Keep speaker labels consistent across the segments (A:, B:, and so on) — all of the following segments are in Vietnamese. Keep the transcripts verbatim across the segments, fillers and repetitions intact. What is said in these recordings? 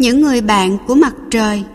A: Những người bạn của mặt trời.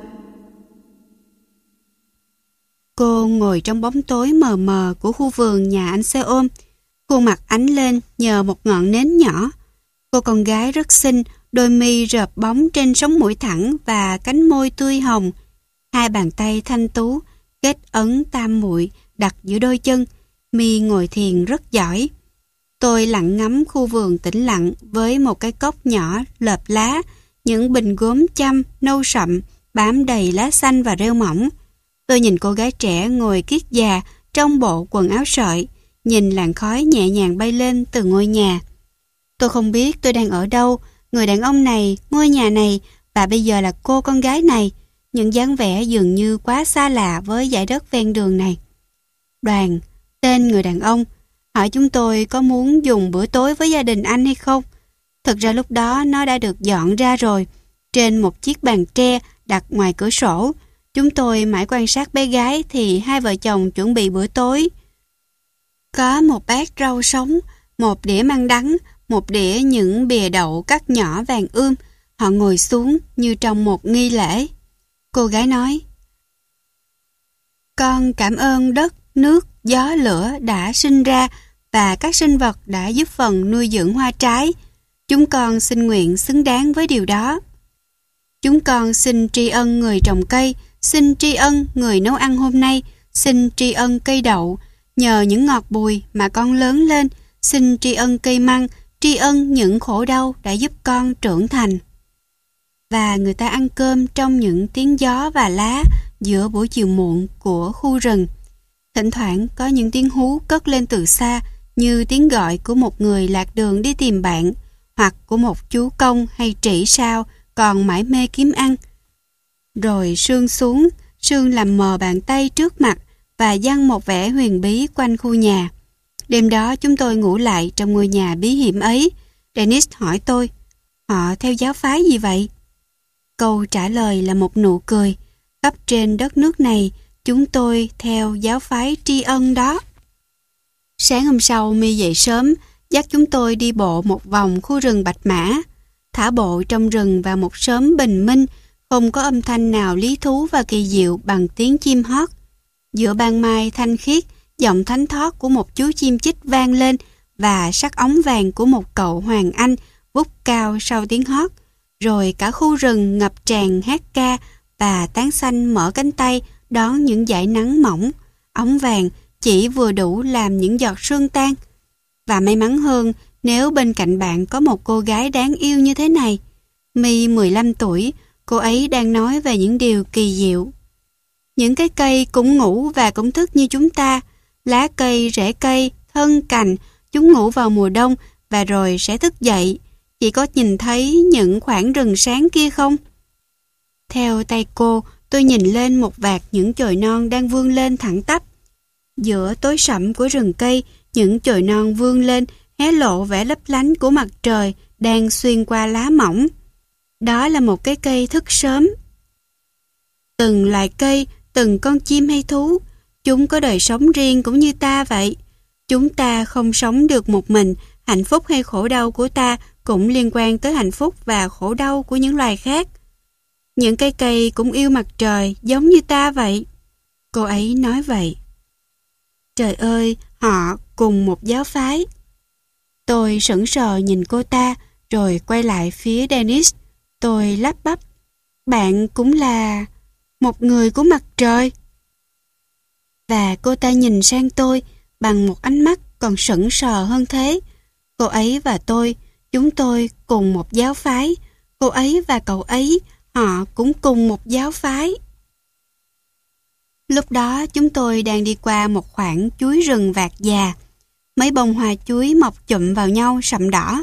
A: Cô ngồi trong bóng tối mờ mờ của khu vườn nhà anh xe ôm, khuôn mặt ánh lên nhờ một ngọn nến nhỏ. Cô con gái rất xinh, đôi mi rợp bóng trên sống mũi thẳng và cánh môi tươi hồng. Hai bàn tay thanh tú, kết ấn tam muội đặt giữa đôi chân. Mi ngồi thiền rất giỏi. Tôi lặng ngắm khu vườn tĩnh lặng với một cái cốc nhỏ lợp lá, những bình gốm chăm nâu sậm bám đầy lá xanh và rêu mỏng. Tôi nhìn cô gái trẻ ngồi kiết già trong bộ quần áo sợi, nhìn làn khói nhẹ nhàng bay lên từ ngôi nhà. Tôi không biết tôi đang ở đâu, người đàn ông này, ngôi nhà này và bây giờ là cô con gái này. Những dáng vẻ dường như quá xa lạ với dải đất ven đường này. Đoàn, tên người đàn ông, hỏi chúng tôi có muốn dùng bữa tối với gia đình anh hay không. Thực ra lúc đó nó đã được dọn ra rồi, trên một chiếc bàn tre đặt ngoài cửa sổ. Chúng tôi mãi quan sát bé gái thì hai vợ chồng chuẩn bị bữa tối. Có một bát rau sống, một đĩa măng đắng, một đĩa những bìa đậu cắt nhỏ vàng ươm. Họ ngồi xuống như trong một nghi lễ. Cô gái nói: Con cảm ơn đất, nước, gió, lửa đã sinh ra và các sinh vật đã giúp phần nuôi dưỡng hoa trái. Chúng con xin nguyện xứng đáng với điều đó. Chúng con xin tri ân người trồng cây, xin tri ân người nấu ăn hôm nay, xin tri ân cây đậu, nhờ những ngọt bùi mà con lớn lên, xin tri ân cây măng, tri ân những khổ đau đã giúp con trưởng thành. Và người ta ăn cơm trong những tiếng gió và lá giữa buổi chiều muộn của khu rừng. Thỉnh thoảng có những tiếng hú cất lên từ xa như tiếng gọi của một người lạc đường đi tìm bạn, hoặc của một chú công hay trĩ sao còn mải mê kiếm ăn. Rồi sương xuống, sương làm mờ bàn tay trước mặt và giăng một vẻ huyền bí quanh khu nhà. Đêm đó chúng tôi ngủ lại trong ngôi nhà bí hiểm ấy. Dennis hỏi tôi: Họ theo giáo phái gì vậy? Câu trả lời là một nụ cười. Khắp trên đất nước này, chúng tôi theo giáo phái tri ân đó. Sáng hôm sau, Mi dậy sớm, dắt chúng tôi đi bộ một vòng khu rừng Bạch Mã. Thả bộ trong rừng vào một sớm bình minh, không có âm thanh nào lý thú và kỳ diệu bằng tiếng chim hót. Giữa ban mai thanh khiết, giọng thánh thót của một chú chim chích vang lên và sắc ống vàng của một cậu hoàng anh vút cao sau tiếng hót. Rồi cả khu rừng ngập tràn hát ca và tán xanh mở cánh tay đón những dải nắng mỏng. Ống vàng chỉ vừa đủ làm những giọt sương tan. Và may mắn hơn nếu bên cạnh bạn có một cô gái đáng yêu như thế này. Mi mười lăm tuổi, cô ấy đang nói về những điều kỳ diệu. Những cái cây cũng ngủ và cũng thức như chúng ta. Lá cây, rễ cây, thân cành, chúng ngủ vào mùa đông và rồi sẽ thức dậy. Chị có nhìn thấy những khoảng rừng sáng kia không? Theo tay cô, tôi nhìn lên một vạt những chồi non đang vươn lên thẳng tắp. Giữa tối sẫm của rừng cây, những chồi non vươn lên hé lộ vẻ lấp lánh của mặt trời đang xuyên qua lá mỏng. Đó là một cái cây thức sớm. Từng loài cây, từng con chim hay thú, chúng có đời sống riêng cũng như ta vậy. Chúng ta không sống được một mình, hạnh phúc hay khổ đau của ta cũng liên quan tới hạnh phúc và khổ đau của những loài khác. Những cây cây cũng yêu mặt trời giống như ta vậy. Cô ấy nói vậy. Trời ơi, họ cùng một giáo phái. Tôi sững sờ nhìn cô ta, rồi quay lại phía Dennis. Tôi lắp bắp: Bạn cũng là một người của mặt trời. Và cô ta nhìn sang tôi bằng một ánh mắt còn sững sờ hơn thế. Cô ấy và tôi, chúng tôi cùng một giáo phái. Cô ấy và cậu ấy, họ cũng cùng một giáo phái. Lúc đó chúng tôi đang đi qua một khoảng chuối rừng vạt già. Mấy bông hoa chuối mọc chụm vào nhau sậm đỏ.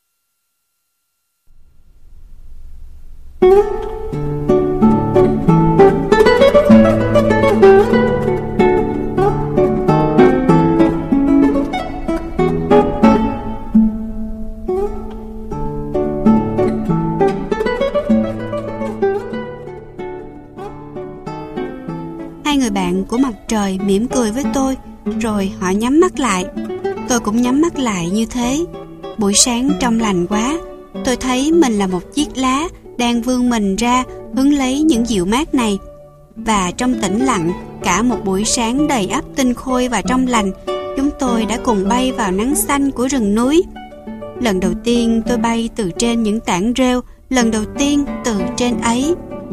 A: Hai người bạn của mặt trời mỉm cười với tôi, rồi họ nhắm mắt lại. Tôi cũng nhắm mắt lại như thế. Buổi sáng trong lành quá. Tôi thấy mình là một chiếc lá đang vươn mình ra hứng lấy những dịu mát này. Và trong tĩnh lặng, cả một buổi sáng đầy ắp tinh khôi và trong lành, chúng tôi đã cùng bay vào nắng xanh của rừng núi. Lần đầu tiên tôi bay từ trên những tảng rêu, lần đầu tiên từ trên ấy.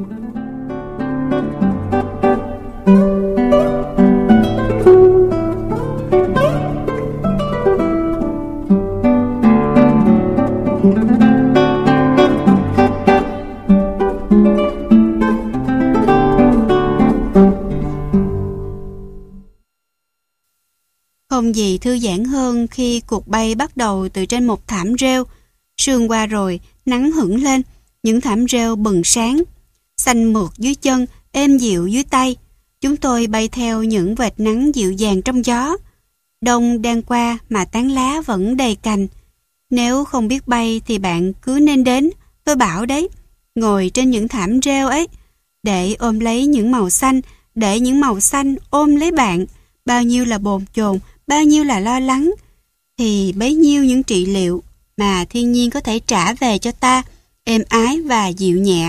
A: Không gì thư giãn hơn khi cuộc bay bắt đầu từ trên một thảm rêu. Sương qua rồi, nắng hửng lên, những thảm rêu bừng sáng, xanh mượt dưới chân, êm dịu dưới tay. Chúng tôi bay theo những vệt nắng dịu dàng trong gió. Đông đang qua mà tán lá vẫn đầy cành. Nếu không biết bay thì bạn cứ nên đến, tôi bảo đấy, ngồi trên những thảm rêu ấy, để ôm lấy những màu xanh, để những màu xanh ôm lấy bạn. Bao nhiêu là bồn chồn, bao nhiêu là lo lắng, thì bấy nhiêu những trị liệu mà thiên nhiên có thể trả về cho ta, êm ái và dịu nhẹ.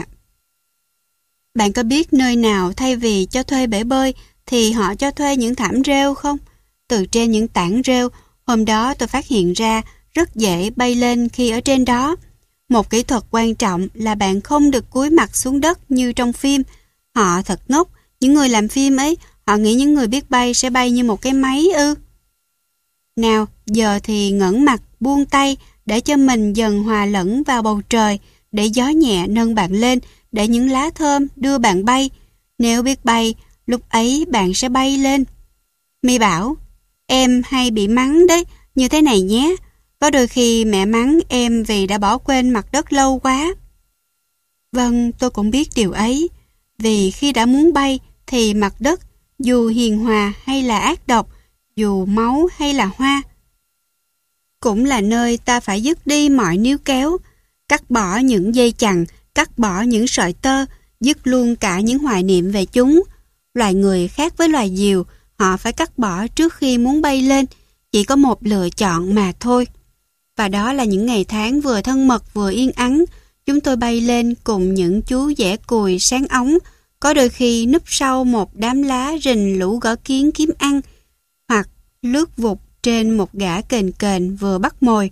A: Bạn có biết nơi nào thay vì cho thuê bể bơi thì họ cho thuê những thảm rêu không? Từ trên những tảng rêu, hôm đó tôi phát hiện ra rất dễ bay lên khi ở trên đó. Một kỹ thuật quan trọng là bạn không được cúi mặt xuống đất như trong phim. Họ thật ngốc, những người làm phim ấy, họ nghĩ những người biết bay sẽ bay như một cái máy ư. Nào, giờ thì ngẩng mặt, buông tay, để cho mình dần hòa lẫn vào bầu trời, để gió nhẹ nâng bạn lên, để những lá thơm đưa bạn bay. Nếu biết bay, lúc ấy bạn sẽ bay lên. My bảo, em hay bị mắng đấy, như thế này nhé. Có đôi khi mẹ mắng em vì đã bỏ quên mặt đất lâu quá. Vâng, tôi cũng biết điều ấy. Vì khi đã muốn bay, thì mặt đất, dù hiền hòa hay là ác độc, dù máu hay là hoa, cũng là nơi ta phải dứt đi mọi níu kéo, cắt bỏ những dây chằng, cắt bỏ những sợi tơ, dứt luôn cả những hoài niệm về chúng. Loài người khác với loài diều, họ phải cắt bỏ trước khi muốn bay lên, chỉ có một lựa chọn mà thôi. Và đó là những ngày tháng vừa thân mật vừa yên ắng, chúng tôi bay lên cùng những chú dẻ cùi sáng óng, có đôi khi núp sau một đám lá rình lũ gõ kiến kiếm ăn, hoặc lướt vụt trên một gã kền kền vừa bắt mồi.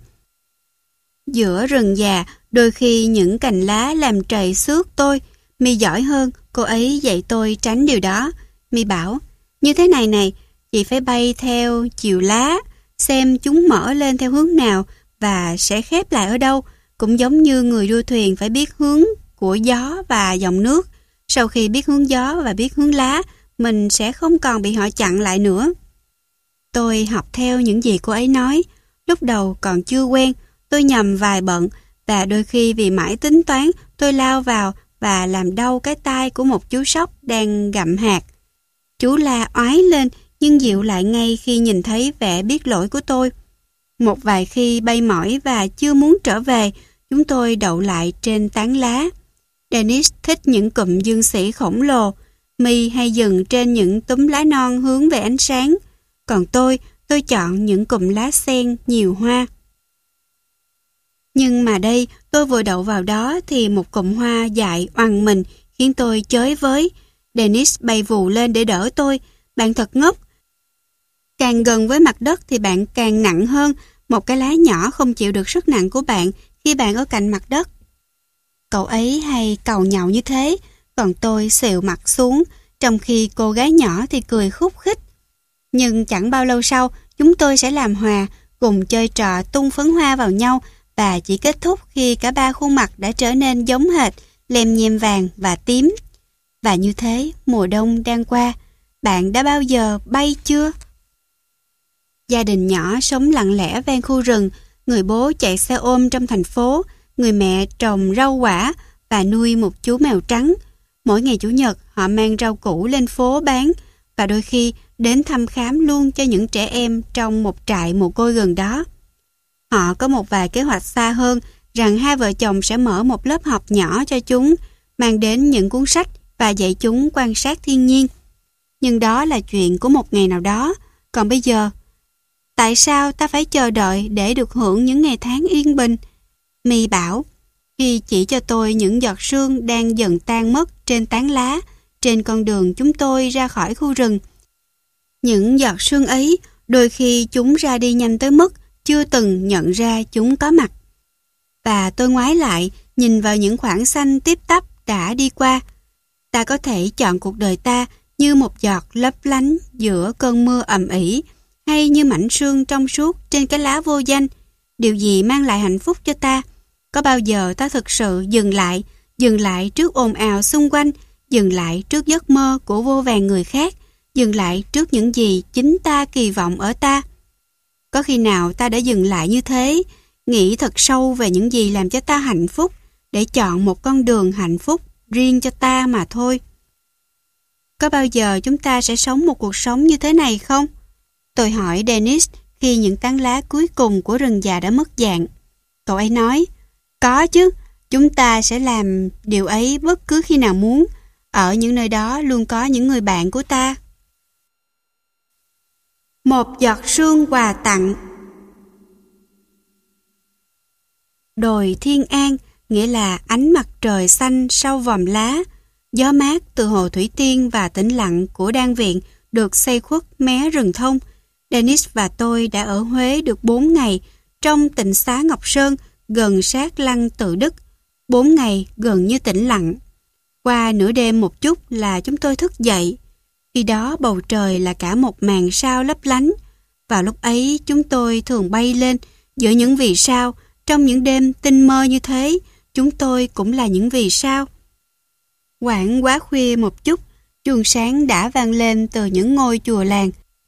A: Giữa rừng già, đôi khi những cành lá làm trầy xước tôi. My giỏi hơn, cô ấy dạy tôi tránh điều đó. My bảo, như thế này này, chị phải bay theo chiều lá, xem chúng mở lên theo hướng nào và sẽ khép lại ở đâu, cũng giống như người đua thuyền phải biết hướng của gió và dòng nước. Sau khi biết hướng gió và biết hướng lá, mình sẽ không còn bị họ chặn lại nữa. Tôi học theo những gì cô ấy nói. Lúc đầu còn chưa quen, tôi nhầm vài bận, và đôi khi vì mãi tính toán, tôi lao vào và làm đau cái tai của một chú sóc đang gặm hạt. Chú la oái lên, nhưng dịu lại ngay khi nhìn thấy vẻ biết lỗi của tôi. Một vài khi bay mỏi và chưa muốn trở về, chúng tôi đậu lại trên tán lá. Dennis thích những cụm dương sĩ khổng lồ. My hay dừng trên những túm lá non hướng về ánh sáng. Còn tôi, tôi chọn những cụm lá sen nhiều hoa. Nhưng mà đây, tôi vừa đậu vào đó thì một cụm hoa dại oằn mình khiến tôi chới với. Dennis bay vù lên để đỡ tôi. Bạn thật ngốc. Càng gần với mặt đất thì bạn càng nặng hơn. Một cái lá nhỏ không chịu được sức nặng của bạn khi bạn ở cạnh mặt đất. Cậu ấy hay càu nhàu như thế, còn tôi xịu mặt xuống, trong khi cô gái nhỏ thì cười khúc khích. Nhưng chẳng bao lâu sau, chúng tôi sẽ làm hòa, cùng chơi trò tung phấn hoa vào nhau và chỉ kết thúc khi cả ba khuôn mặt đã trở nên giống hệt, lem nhem vàng và tím. Và như thế, mùa đông đang qua. Bạn đã bao giờ bay chưa? Gia đình nhỏ sống lặng lẽ ven khu rừng, người bố chạy xe ôm trong thành phố, người mẹ trồng rau quả và nuôi một chú mèo trắng. Mỗi ngày Chủ nhật họ mang rau củ lên phố bán và đôi khi đến thăm khám luôn cho những trẻ em trong một trại mồ côi gần đó. Họ có một vài kế hoạch xa hơn rằng hai vợ chồng sẽ mở một lớp học nhỏ cho chúng, mang đến những cuốn sách và dạy chúng quan sát thiên nhiên. Nhưng đó là chuyện của một ngày nào đó. Còn bây giờ, tại sao ta phải chờ đợi để được hưởng những ngày tháng yên bình? My bảo, khi chỉ cho tôi những giọt sương đang dần tan mất trên tán lá trên con đường chúng tôi ra khỏi khu rừng. Những giọt sương ấy, đôi khi chúng ra đi nhanh tới mức chưa từng nhận ra chúng có mặt. Và tôi ngoái lại, nhìn vào những khoảng xanh tiếp tắp đã đi qua. Ta có thể chọn cuộc đời ta như một giọt lấp lánh giữa cơn mưa ầm ĩ, hay như mảnh sương trong suốt trên cái lá vô danh. Điều gì mang lại hạnh phúc cho ta? Có bao giờ ta thực sự dừng lại, dừng lại trước ồn ào xung quanh, dừng lại trước giấc mơ của vô vàn người khác, dừng lại trước những gì chính ta kỳ vọng ở ta? Có khi nào ta đã dừng lại như thế, nghĩ thật sâu về những gì làm cho ta hạnh phúc, để chọn một con đường hạnh phúc riêng cho ta mà thôi? Có bao giờ chúng ta sẽ sống một cuộc sống như thế này không? Tôi hỏi Dennis khi những tán lá cuối cùng của rừng già đã mất dạng. Cậu ấy nói, có chứ, chúng ta sẽ làm điều ấy bất cứ khi nào muốn. Ở những nơi đó luôn có những người bạn của ta. Một giọt sương quà tặng. Đồi Thiên An nghĩa là ánh mặt trời xanh sau vòm lá, gió mát từ hồ Thủy Tiên và tĩnh lặng của đan viện được xây khuất mé rừng thông. Dennis và tôi đã ở Huế được bốn ngày trong tịnh xá Ngọc Sơn gần sát lăng Tự Đức. Bốn ngày gần như tĩnh lặng. Qua nửa đêm một chút là chúng tôi thức dậy. Khi đó bầu trời là cả một màn sao lấp lánh. Vào lúc ấy chúng tôi thường bay lên giữa những vì sao. Trong những đêm tinh mơ như thế, chúng tôi cũng là những vì sao. Khoảng quá khuya một chút, chuông sáng đã vang lên từ những ngôi chùa làng.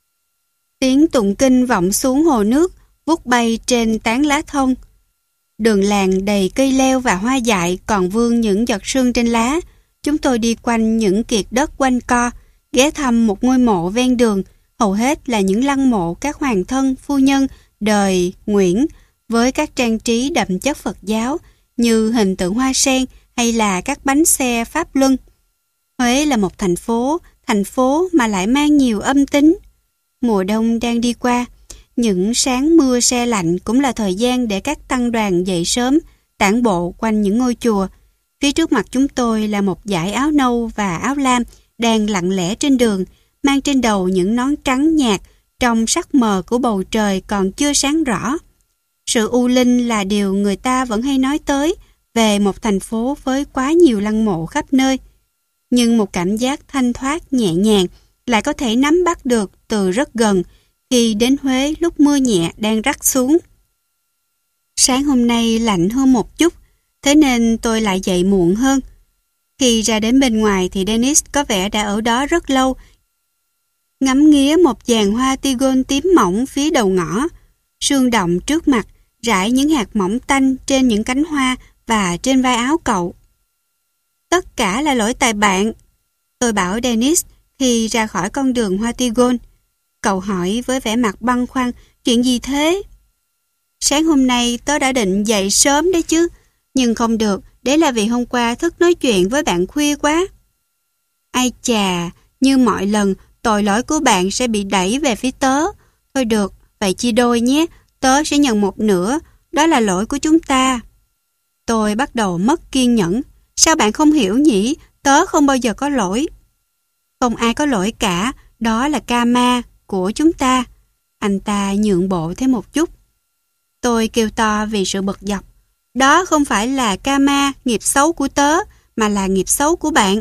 A: Tiếng tụng kinh vọng xuống hồ nước, vút bay trên tán lá thông. Đường làng đầy cây leo và hoa dại còn vương những giọt sương trên lá. Chúng tôi đi quanh những kiệt đất quanh co, ghé thăm một ngôi mộ ven đường, hầu hết là những lăng mộ các hoàng thân, phu nhân, đời Nguyễn, với các trang trí đậm chất Phật giáo như hình tượng hoa sen hay là các bánh xe Pháp Luân. Huế là một thành phố, thành phố mà lại mang nhiều âm tính. Mùa đông đang đi qua, những sáng mưa se lạnh cũng là thời gian để các tăng đoàn dậy sớm, tản bộ quanh những ngôi chùa. Phía trước mặt chúng tôi là một dải áo nâu và áo lam đang lặng lẽ trên đường, mang trên đầu những nón trắng nhạt trong sắc mờ của bầu trời còn chưa sáng rõ. Sự u linh là điều người ta vẫn hay nói tới về một thành phố với quá nhiều lăng mộ khắp nơi. Nhưng một cảm giác thanh thoát nhẹ nhàng lại có thể nắm bắt được từ rất gần khi đến Huế lúc mưa nhẹ đang rắc xuống. Sáng hôm nay lạnh hơn một chút, thế nên tôi lại dậy muộn hơn. Khi ra đến bên ngoài thì Dennis có vẻ đã ở đó rất lâu, ngắm nghía một dàn hoa tigon tím mỏng phía đầu ngõ. Sương động trước mặt, rải những hạt mỏng tanh trên những cánh hoa và trên vai áo cậu. Tất cả là lỗi tại bạn, tôi bảo Dennis khi ra khỏi con đường hoa tigon. Cậu hỏi với vẻ mặt băn khoăn, chuyện gì thế? Sáng hôm nay tớ đã định dậy sớm đấy chứ, nhưng không được, đấy là vì hôm qua thức nói chuyện với bạn khuya quá. Ai chà, như mọi lần, tội lỗi của bạn sẽ bị đẩy về phía tớ. Thôi được, vậy chia đôi nhé, tớ sẽ nhận một nửa, đó là lỗi của chúng ta. Tôi bắt đầu mất kiên nhẫn. Sao bạn không hiểu nhỉ? Tớ không bao giờ có lỗi. Không ai có lỗi cả, đó là karma của chúng ta. Anh ta nhượng bộ thêm một chút. Tôi kêu to vì sự bực dọc. Đó không phải là karma, nghiệp xấu của tớ, mà là nghiệp xấu của bạn.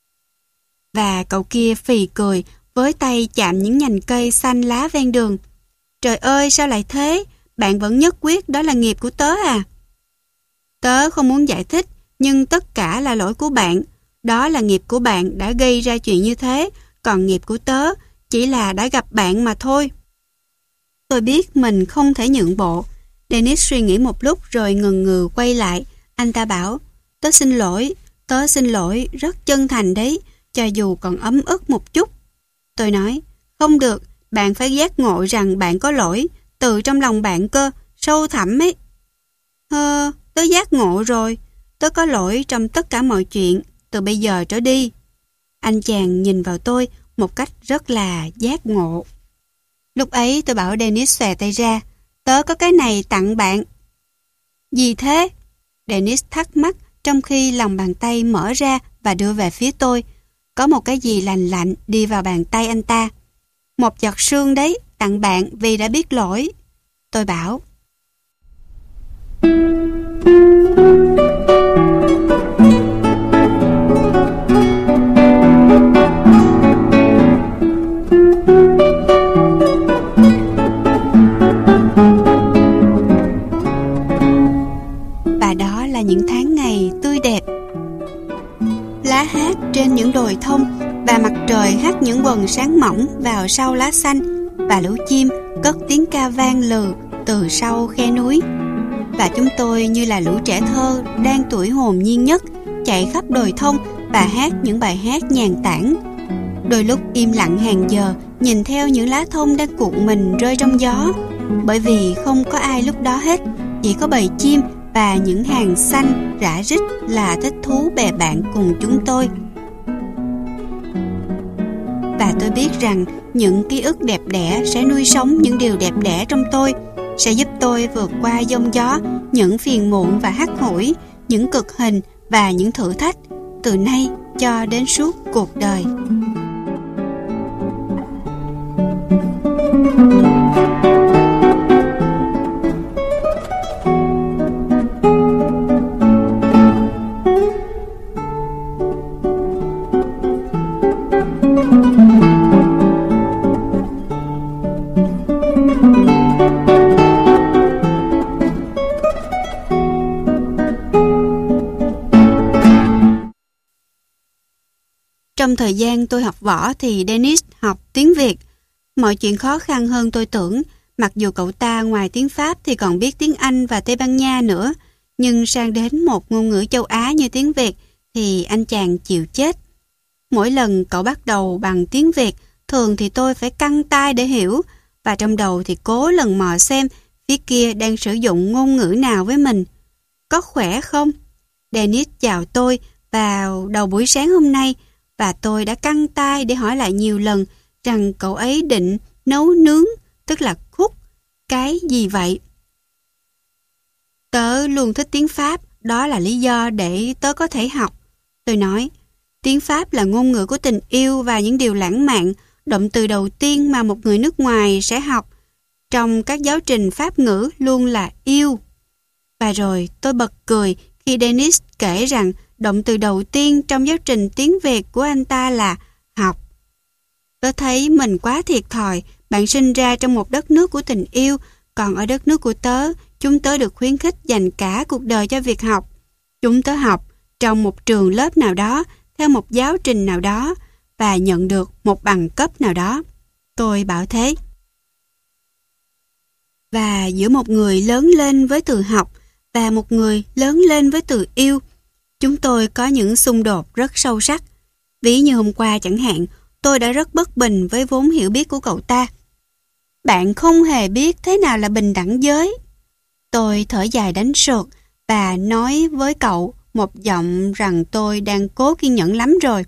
A: Và cậu kia phì cười, với tay chạm những nhành cây xanh lá ven đường. Trời ơi, sao lại thế? Bạn vẫn nhất quyết đó là nghiệp của tớ à? Tớ không muốn giải thích, nhưng tất cả là lỗi của bạn. Đó là nghiệp của bạn đã gây ra chuyện như thế, còn nghiệp của tớ chỉ là đã gặp bạn mà thôi. Tôi biết mình không thể nhượng bộ. Dennis suy nghĩ một lúc rồi ngần ngừ quay lại. Anh ta bảo, tớ xin lỗi, tớ xin lỗi rất chân thành đấy, cho dù còn ấm ức một chút. Tôi nói, không được, bạn phải giác ngộ rằng bạn có lỗi, từ trong lòng bạn cơ, sâu thẳm ấy. Hơ, tớ giác ngộ rồi, tớ có lỗi trong tất cả mọi chuyện, từ bây giờ trở đi. Anh chàng nhìn vào tôi một cách rất là giác ngộ. Lúc ấy tôi bảo Dennis xòe tay ra, tớ có cái này tặng bạn. Gì thế? Dennis thắc mắc trong khi lòng bàn tay mở ra và đưa về phía tôi. Có một cái gì lành lạnh đi vào bàn tay anh ta. Một giọt sương đấy, tặng bạn vì đã biết lỗi. Tôi bảo. Và đó là những tháng ngày tươi đẹp. Lá hát trên những đồi thông và mặt trời hắt những quầng sáng mỏng vào sau lá xanh, và lũ chim cất tiếng ca vang lừ từ sau khe núi. Và chúng tôi như là lũ trẻ thơ đang tuổi hồn nhiên nhất, chạy khắp đồi thông và hát những bài hát nhàn tản. Đôi lúc im lặng hàng giờ, nhìn theo những lá thông đang cuộn mình rơi trong gió, bởi vì không có ai lúc đó hết, chỉ có bầy chim và những hàng xanh rã rít là thích thú bè bạn cùng chúng tôi. Và tôi biết rằng những ký ức đẹp đẽ sẽ nuôi sống những điều đẹp đẽ trong tôi, sẽ giúp tôi vượt qua giông gió, những phiền muộn và hắt hủi, những cực hình và những thử thách, từ nay cho đến suốt cuộc đời. Trong thời gian tôi học võ thì Dennis học tiếng Việt. Mọi chuyện khó khăn hơn tôi tưởng, mặc dù cậu ta ngoài tiếng Pháp thì còn biết tiếng Anh và Tây Ban Nha nữa. Nhưng sang đến một ngôn ngữ châu Á như tiếng Việt thì anh chàng chịu chết. Mỗi lần cậu bắt đầu bằng tiếng Việt, thường thì tôi phải căng tai để hiểu, và trong đầu thì cố lần mò xem phía kia đang sử dụng ngôn ngữ nào với mình. Có khỏe không? Dennis chào tôi vào đầu buổi sáng hôm nay, và tôi đã căng tai để hỏi lại nhiều lần rằng cậu ấy định nấu nướng, tức là cook, cái gì vậy? Tớ luôn thích tiếng Pháp, đó là lý do để tớ có thể học. Tôi nói, tiếng Pháp là ngôn ngữ của tình yêu và những điều lãng mạn, động từ đầu tiên mà một người nước ngoài sẽ học trong các giáo trình Pháp ngữ luôn là yêu. Và rồi tôi bật cười khi Dennis kể rằng động từ đầu tiên trong giáo trình tiếng Việt của anh ta là học. Tớ thấy mình quá thiệt thòi, bạn sinh ra trong một đất nước của tình yêu, còn ở đất nước của tớ, chúng tớ được khuyến khích dành cả cuộc đời cho việc học. Chúng tớ học trong một trường lớp nào đó, theo một giáo trình nào đó, và nhận được một bằng cấp nào đó. Tôi bảo thế. Và giữa một người lớn lên với từ học và một người lớn lên với từ yêu, chúng tôi có những xung đột rất sâu sắc. Ví như hôm qua chẳng hạn, tôi đã rất bất bình với vốn hiểu biết của cậu ta. Bạn không hề biết thế nào là bình đẳng giới. Tôi thở dài đánh sượt và nói với cậu một giọng rằng tôi đang cố kiên nhẫn lắm rồi.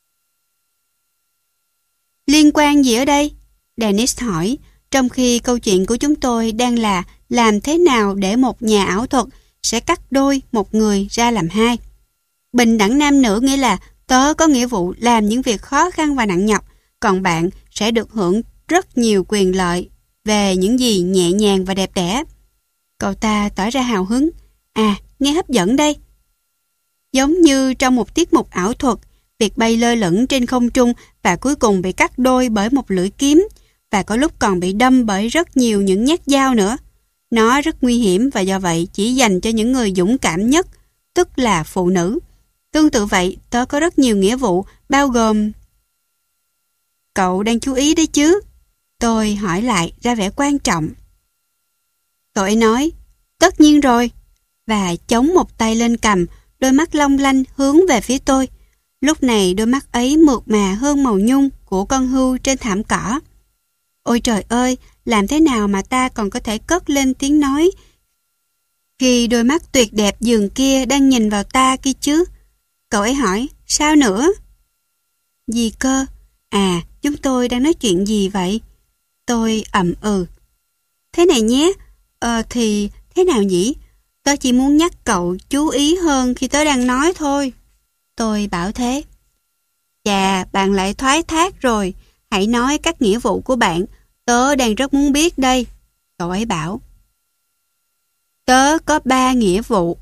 A: Liên quan gì ở đây? Dennis hỏi, trong khi câu chuyện của chúng tôi đang là làm thế nào để một nhà ảo thuật sẽ cắt đôi một người ra làm hai. Bình đẳng nam nữ nghĩa là tớ có nghĩa vụ làm những việc khó khăn và nặng nhọc, còn bạn sẽ được hưởng rất nhiều quyền lợi về những gì nhẹ nhàng và đẹp đẽ. Cậu ta tỏ ra hào hứng. À, nghe hấp dẫn đây. Giống như trong một tiết mục ảo thuật, việc bay lơ lửng trên không trung và cuối cùng bị cắt đôi bởi một lưỡi kiếm, và có lúc còn bị đâm bởi rất nhiều những nhát dao nữa. Nó rất nguy hiểm và do vậy chỉ dành cho những người dũng cảm nhất, tức là phụ nữ. Tương tự vậy, tớ có rất nhiều nghĩa vụ, bao gồm... Cậu đang chú ý đấy chứ? Tôi hỏi lại ra vẻ quan trọng. Cậu ấy nói, tất nhiên rồi, và chống một tay lên cằm, đôi mắt long lanh hướng về phía tôi. Lúc này đôi mắt ấy mượt mà hơn màu nhung của con hươu trên thảm cỏ. Ôi trời ơi, làm thế nào mà ta còn có thể cất lên tiếng nói khi đôi mắt tuyệt đẹp giường kia đang nhìn vào ta kia chứ? Cậu ấy hỏi, sao nữa? Gì cơ? À, chúng tôi đang nói chuyện gì vậy? Tôi ậm ừ. Thế này nhé, ờ thì thế nào nhỉ? Tớ Tớ chỉ muốn nhắc cậu chú ý hơn khi tớ đang nói thôi. Tôi bảo thế. Chà, bạn lại thoái thác rồi. Hãy nói các nghĩa vụ của bạn. Tớ đang rất muốn biết đây. Cậu ấy bảo. Tớ có ba nghĩa vụ.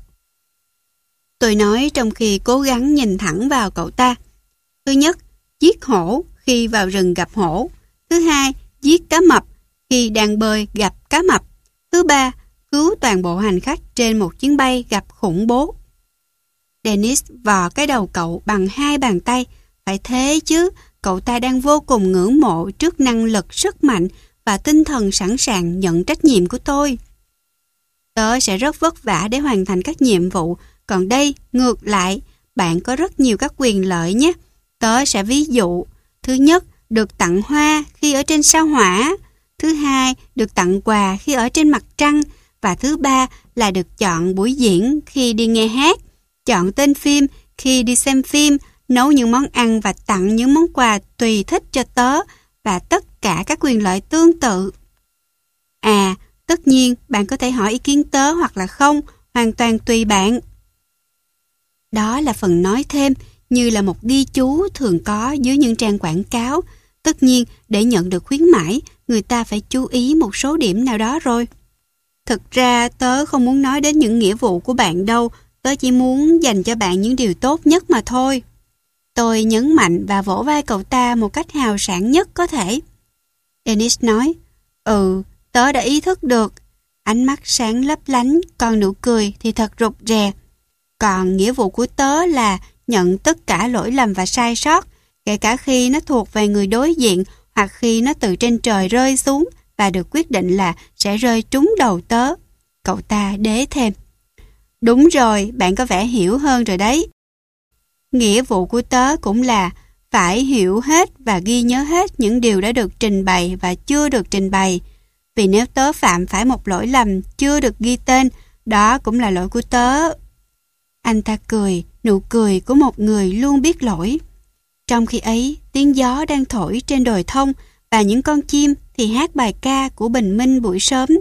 A: Tôi nói trong khi cố gắng nhìn thẳng vào cậu ta. Thứ nhất, giết hổ khi vào rừng gặp hổ. Thứ hai, giết cá mập khi đang bơi gặp cá mập. Thứ ba, cứu toàn bộ hành khách trên một chuyến bay gặp khủng bố. Dennis vò cái đầu cậu bằng hai bàn tay. Phải thế chứ, cậu ta đang vô cùng ngưỡng mộ trước năng lực, sức mạnh và tinh thần sẵn sàng nhận trách nhiệm của tôi. Tớ sẽ rất vất vả để hoàn thành các nhiệm vụ, còn đây, ngược lại, bạn có rất nhiều các quyền lợi nhé. Tớ sẽ ví dụ. Thứ nhất, được tặng hoa khi ở trên sao Hỏa. Thứ hai, được tặng quà khi ở trên mặt trăng. Và thứ ba là được chọn buổi diễn khi đi nghe hát, chọn tên phim khi đi xem phim, nấu những món ăn và tặng những món quà tùy thích cho tớ và tất cả các quyền lợi tương tự. À, tất nhiên bạn có thể hỏi ý kiến tớ hoặc là không, hoàn toàn tùy bạn. Đó là phần nói thêm, như là một ghi chú thường có dưới những trang quảng cáo. Tất nhiên, để nhận được khuyến mãi, người ta phải chú ý một số điểm nào đó rồi. Thực ra, tớ không muốn nói đến những nghĩa vụ của bạn đâu, tớ chỉ muốn dành cho bạn những điều tốt nhất mà thôi. Tôi nhấn mạnh và vỗ vai cậu ta một cách hào sảng nhất có thể. Dennis nói, ừ, tớ đã ý thức được. Ánh mắt sáng lấp lánh, còn nụ cười thì thật rụt rè. Còn nghĩa vụ của tớ là nhận tất cả lỗi lầm và sai sót, kể cả khi nó thuộc về người đối diện hoặc khi nó từ trên trời rơi xuống và được quyết định là sẽ rơi trúng đầu tớ. Cậu ta đế thêm. Đúng rồi, bạn có vẻ hiểu hơn rồi đấy. Nghĩa vụ của tớ cũng là phải hiểu hết và ghi nhớ hết những điều đã được trình bày và chưa được trình bày. Vì nếu tớ phạm phải một lỗi lầm chưa được ghi tên, đó cũng là lỗi của tớ. Anh ta cười, nụ cười của một người luôn biết lỗi. Trong khi ấy, tiếng gió đang thổi trên đồi thông và những con chim thì hát bài ca của bình minh buổi sớm.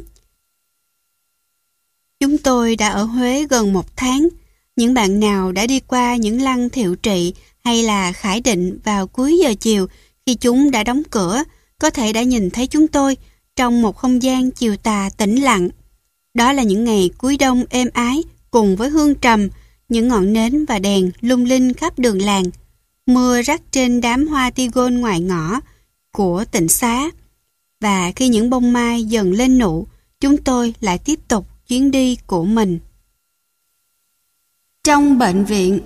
A: Chúng tôi đã ở Huế gần một tháng. Những bạn nào đã đi qua những lăng Thiệu Trị hay là Khải Định vào cuối giờ chiều khi chúng đã đóng cửa, có thể đã nhìn thấy chúng tôi trong một không gian chiều tà tĩnh lặng. Đó là những ngày cuối đông êm ái cùng với hương trầm, những ngọn nến và đèn lung linh khắp đường làng. Mưa rắc trên đám hoa tigon ngoài ngõ của Tịnh Xá. Và khi những bông mai dần lên nụ, chúng tôi lại tiếp tục chuyến đi của mình. Trong bệnh viện,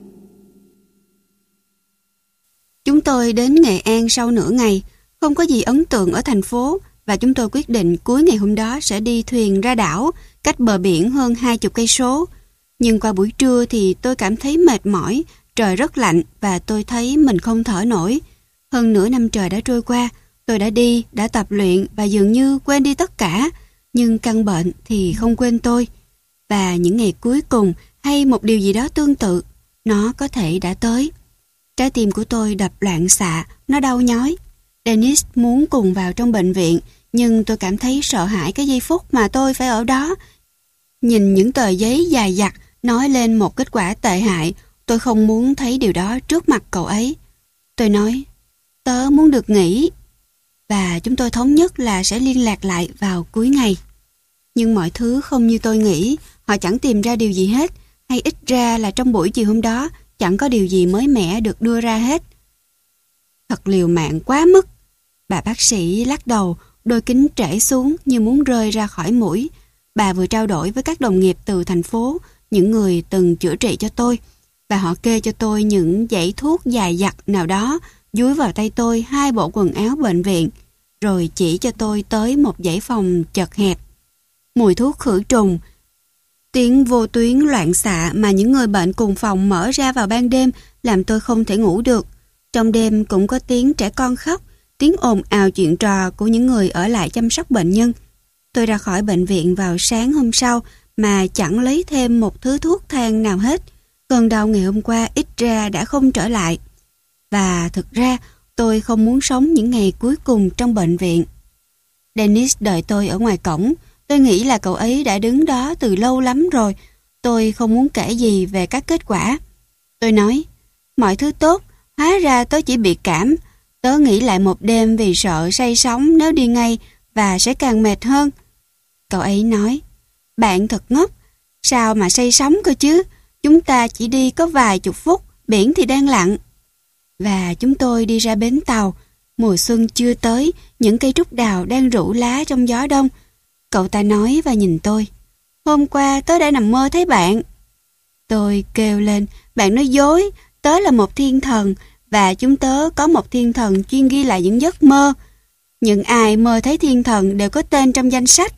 A: chúng tôi đến Nghệ An sau nửa ngày, không có gì ấn tượng ở thành phố và chúng tôi quyết định cuối ngày hôm đó sẽ đi thuyền ra đảo, cách bờ biển hơn hai chục cây số. Nhưng qua buổi trưa thì tôi cảm thấy mệt mỏi, trời rất lạnh và tôi thấy mình không thở nổi. Hơn nửa năm trời đã trôi qua, tôi đã đi, đã tập luyện và dường như quên đi tất cả, nhưng căn bệnh thì không quên tôi. Và những ngày cuối cùng hay một điều gì đó tương tự, nó có thể đã tới. Trái tim của tôi đập loạn xạ, nó đau nhói. Dennis muốn cùng vào trong bệnh viện, nhưng tôi cảm thấy sợ hãi cái giây phút mà tôi phải ở đó. Nhìn những tờ giấy dài dặt nói lên một kết quả tệ hại, tôi không muốn thấy điều đó trước mặt cậu ấy. Tôi nói, tớ muốn được nghỉ. Và chúng tôi thống nhất là sẽ liên lạc lại vào cuối ngày. Nhưng mọi thứ không như tôi nghĩ, họ chẳng tìm ra điều gì hết, hay ít ra là trong buổi chiều hôm đó chẳng có điều gì mới mẻ được đưa ra hết. Thật liều mạng quá mức. Bà bác sĩ lắc đầu, đôi kính trễ xuống như muốn rơi ra khỏi mũi. Bà vừa trao đổi với các đồng nghiệp từ thành phố, những người từng chữa trị cho tôi, và họ kê cho tôi những dãy thuốc dài dặt nào đó, dúi vào tay tôi hai bộ quần áo bệnh viện, rồi chỉ cho tôi tới một dãy phòng chật hẹp. Mùi thuốc khử trùng, tiếng vô tuyến loạn xạ mà những người bệnh cùng phòng mở ra vào ban đêm làm tôi không thể ngủ được. Trong đêm cũng có tiếng trẻ con khóc, tiếng ồn ào chuyện trò của những người ở lại chăm sóc bệnh nhân. Tôi ra khỏi bệnh viện vào sáng hôm sau mà chẳng lấy thêm một thứ thuốc thang nào hết. Cơn đau ngày hôm qua ít ra đã không trở lại. Và thực ra tôi không muốn sống những ngày cuối cùng trong bệnh viện. Dennis đợi tôi ở ngoài cổng. Tôi nghĩ là cậu ấy đã đứng đó từ lâu lắm rồi. Tôi không muốn kể gì về các kết quả. Tôi nói, mọi thứ tốt, hóa ra tớ chỉ bị cảm. Tớ nghỉ lại một đêm vì sợ say sóng nếu đi ngay và sẽ càng mệt hơn. Cậu ấy nói, bạn thật ngốc, sao mà say sóng cơ chứ? Chúng ta chỉ đi có vài chục phút, biển thì đang lặng. Và chúng tôi đi ra bến tàu. Mùa xuân chưa tới, những cây trúc đào đang rủ lá trong gió đông. Cậu ta nói và nhìn tôi. Hôm qua tớ đã nằm mơ thấy bạn. Tôi kêu lên, bạn nói dối, tớ là một thiên thần và chúng tớ có một thiên thần chuyên ghi lại những giấc mơ. Những ai mơ thấy thiên thần đều có tên trong danh sách.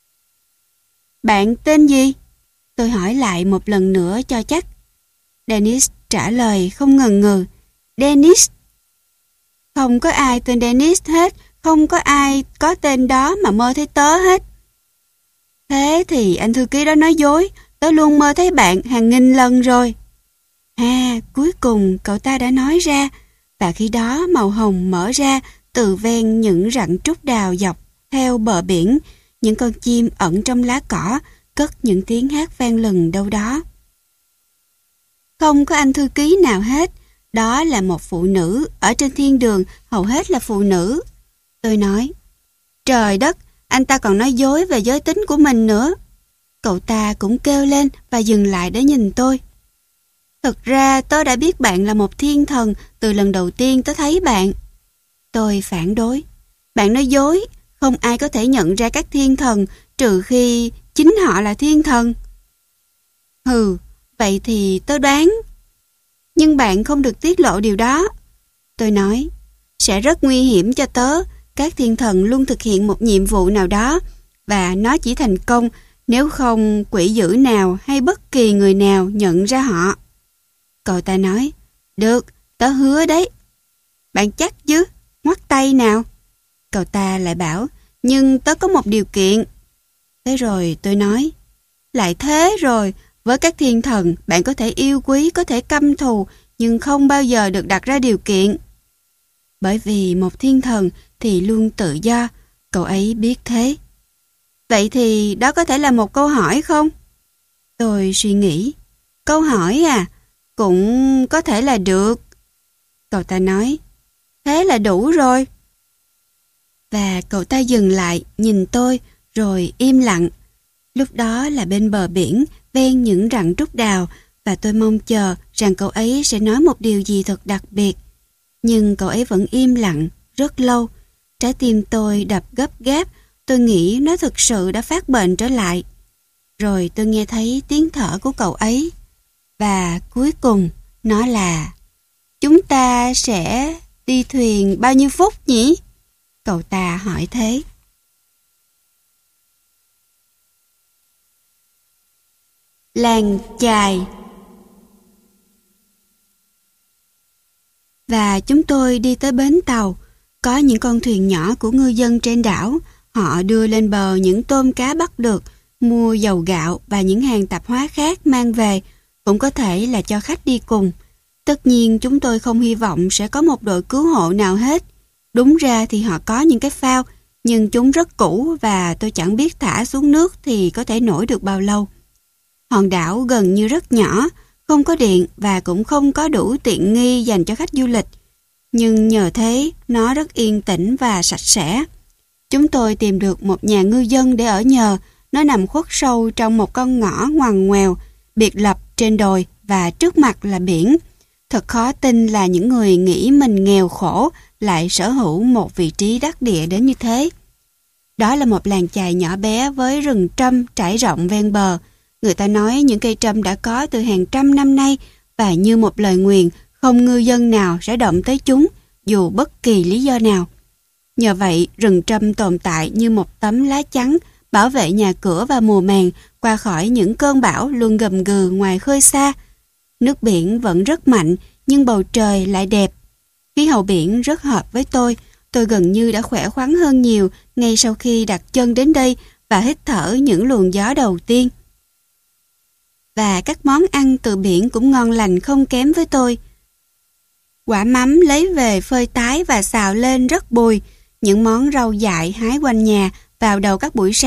A: Bạn tên gì? Tôi hỏi lại một lần nữa cho chắc. Dennis trả lời không ngần ngừ. Dennis. Không có ai tên Dennis hết, không có ai có tên đó mà mơ thấy tớ hết. Thế thì anh thư ký đó nói dối, tớ luôn mơ thấy bạn hàng nghìn lần rồi. À, cuối cùng cậu ta đã nói ra, và khi đó màu hồng mở ra từ ven những rặng trúc đào dọc theo bờ biển, những con chim ẩn trong lá cỏ, cất những tiếng hát vang lừng đâu đó. Không có anh thư ký nào hết, đó là một phụ nữ, ở trên thiên đường hầu hết là phụ nữ. Tôi nói, trời đất, anh ta còn nói dối về giới tính của mình nữa. Cậu ta cũng kêu lên và dừng lại để nhìn tôi. Thực ra tớ đã biết bạn là một thiên thần từ lần đầu tiên tớ thấy bạn. Tôi phản đối. Bạn nói dối, không ai có thể nhận ra các thiên thần trừ khi chính họ là thiên thần. Hừ, vậy thì tớ đoán. Nhưng bạn không được tiết lộ điều đó. Tôi nói, sẽ rất nguy hiểm cho tớ. Các thiên thần luôn thực hiện một nhiệm vụ nào đó và nó chỉ thành công nếu không quỷ dữ nào hay bất kỳ người nào nhận ra họ. Cậu ta nói, được, tớ hứa đấy. Bạn chắc chứ? Ngoắt tay nào. Cậu ta lại bảo, nhưng tớ có một điều kiện. Thế rồi tôi nói, lại thế rồi, với các thiên thần, bạn có thể yêu quý, có thể căm thù, nhưng không bao giờ được đặt ra điều kiện. Bởi vì một thiên thần thì luôn tự do, cậu ấy biết thế. Vậy thì đó có thể là một câu hỏi không? Tôi suy nghĩ. Câu hỏi à? Cũng có thể là được. Cậu ta nói, thế là đủ rồi. Và cậu ta dừng lại, nhìn tôi, rồi im lặng. Lúc đó là bên bờ biển, ven những rặng trúc đào, và tôi mong chờ rằng cậu ấy sẽ nói một điều gì thật đặc biệt. Nhưng cậu ấy vẫn im lặng, rất lâu. Trái tim tôi đập gấp gáp, tôi nghĩ nó thực sự đã phát bệnh trở lại. Rồi tôi nghe thấy tiếng thở của cậu ấy. Và cuối cùng, nó là, chúng ta sẽ đi thuyền bao nhiêu phút nhỉ? Cậu ta hỏi thế. Làng chài. Và chúng tôi đi tới bến tàu. Có những con thuyền nhỏ của ngư dân trên đảo. Họ đưa lên bờ những tôm cá bắt được, mua dầu gạo và những hàng tạp hóa khác mang về, cũng có thể là cho khách đi cùng. Tất nhiên chúng tôi không hy vọng sẽ có một đội cứu hộ nào hết. Đúng ra thì họ có những cái phao, nhưng chúng rất cũ và tôi chẳng biết thả xuống nước thì có thể nổi được bao lâu. Hòn đảo gần như rất nhỏ, không có điện và cũng không có đủ tiện nghi dành cho khách du lịch. Nhưng nhờ thế, nó rất yên tĩnh và sạch sẽ. Chúng tôi tìm được một nhà ngư dân để ở nhờ. Nó nằm khuất sâu trong một con ngõ ngoằn ngoèo, biệt lập trên đồi và trước mặt là biển. Thật khó tin là những người nghĩ mình nghèo khổ lại sở hữu một vị trí đắc địa đến như thế. Đó là một làng chài nhỏ bé với rừng trâm trải rộng ven bờ. Người ta nói những cây trâm đã có từ hàng trăm năm nay và như một lời nguyền, không ngư dân nào sẽ động tới chúng dù bất kỳ lý do nào. Nhờ vậy, rừng trâm tồn tại như một tấm lá chắn bảo vệ nhà cửa và mùa màng qua khỏi những cơn bão luôn gầm gừ ngoài khơi xa. Nước biển vẫn rất mạnh nhưng bầu trời lại đẹp. Khí hậu biển rất hợp với tôi. Tôi gần như đã khỏe khoắn hơn nhiều ngay sau khi đặt chân đến đây và hít thở những luồng gió đầu tiên. Và các món ăn từ biển cũng ngon lành không kém với tôi. Quả mắm lấy về phơi tái và xào lên rất bùi. Những món rau dại hái quanh nhà vào đầu các buổi sáng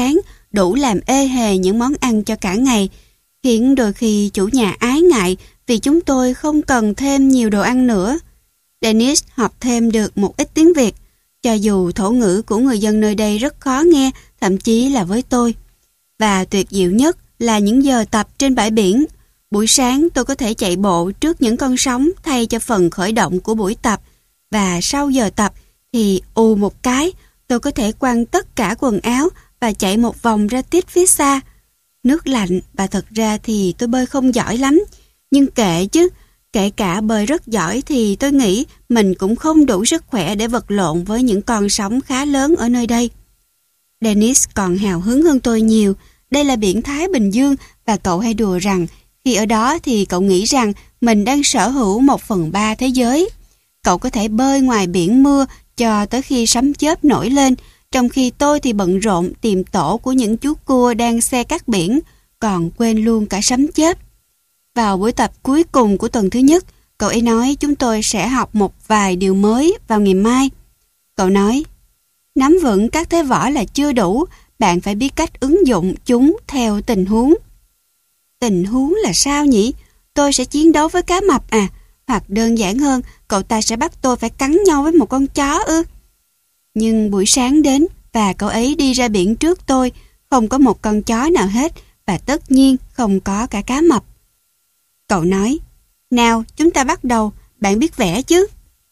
A: đủ làm ê hề những món ăn cho cả ngày, khiến đôi khi chủ nhà ái ngại vì chúng tôi không cần thêm nhiều đồ ăn nữa. Dennis học thêm được một ít tiếng Việt, cho dù thổ ngữ của người dân nơi đây rất khó nghe, thậm chí là với tôi. Và tuyệt diệu nhất là những giờ tập trên bãi biển. Buổi sáng tôi có thể chạy bộ trước những con sóng thay cho phần khởi động của buổi tập, và sau giờ tập thì ù một cái, tôi có thể quăng tất cả quần áo và chạy một vòng ra tít phía xa. Nước lạnh, và thật ra thì tôi bơi không giỏi lắm, nhưng kệ chứ, kể cả bơi rất giỏi thì tôi nghĩ mình cũng không đủ sức khỏe để vật lộn với những con sóng khá lớn ở nơi đây. Dennis còn hào hứng hơn tôi nhiều. Đây là biển Thái Bình Dương và cậu hay đùa rằng khi ở đó thì cậu nghĩ rằng mình đang sở hữu một phần ba thế giới. Cậu có thể bơi ngoài biển mưa cho tới khi sấm chớp nổi lên, trong khi tôi thì bận rộn tìm tổ của những chú cua đang xe cát biển, còn quên luôn cả sấm chớp. Vào buổi tập cuối cùng của tuần thứ nhất, cậu ấy nói chúng tôi sẽ học một vài điều mới vào ngày mai. Cậu nói, nắm vững các thế võ là chưa đủ, bạn phải biết cách ứng dụng chúng theo tình huống. Tình huống là sao nhỉ? Tôi sẽ chiến đấu với cá mập à? Hoặc đơn giản hơn, cậu ta sẽ bắt tôi phải cắn nhau với một con chó ư? Nhưng buổi sáng đến và cậu ấy đi ra biển trước tôi, không có một con chó nào hết và tất nhiên không có cả cá mập. Cậu nói, nào chúng ta bắt đầu, bạn biết vẽ chứ?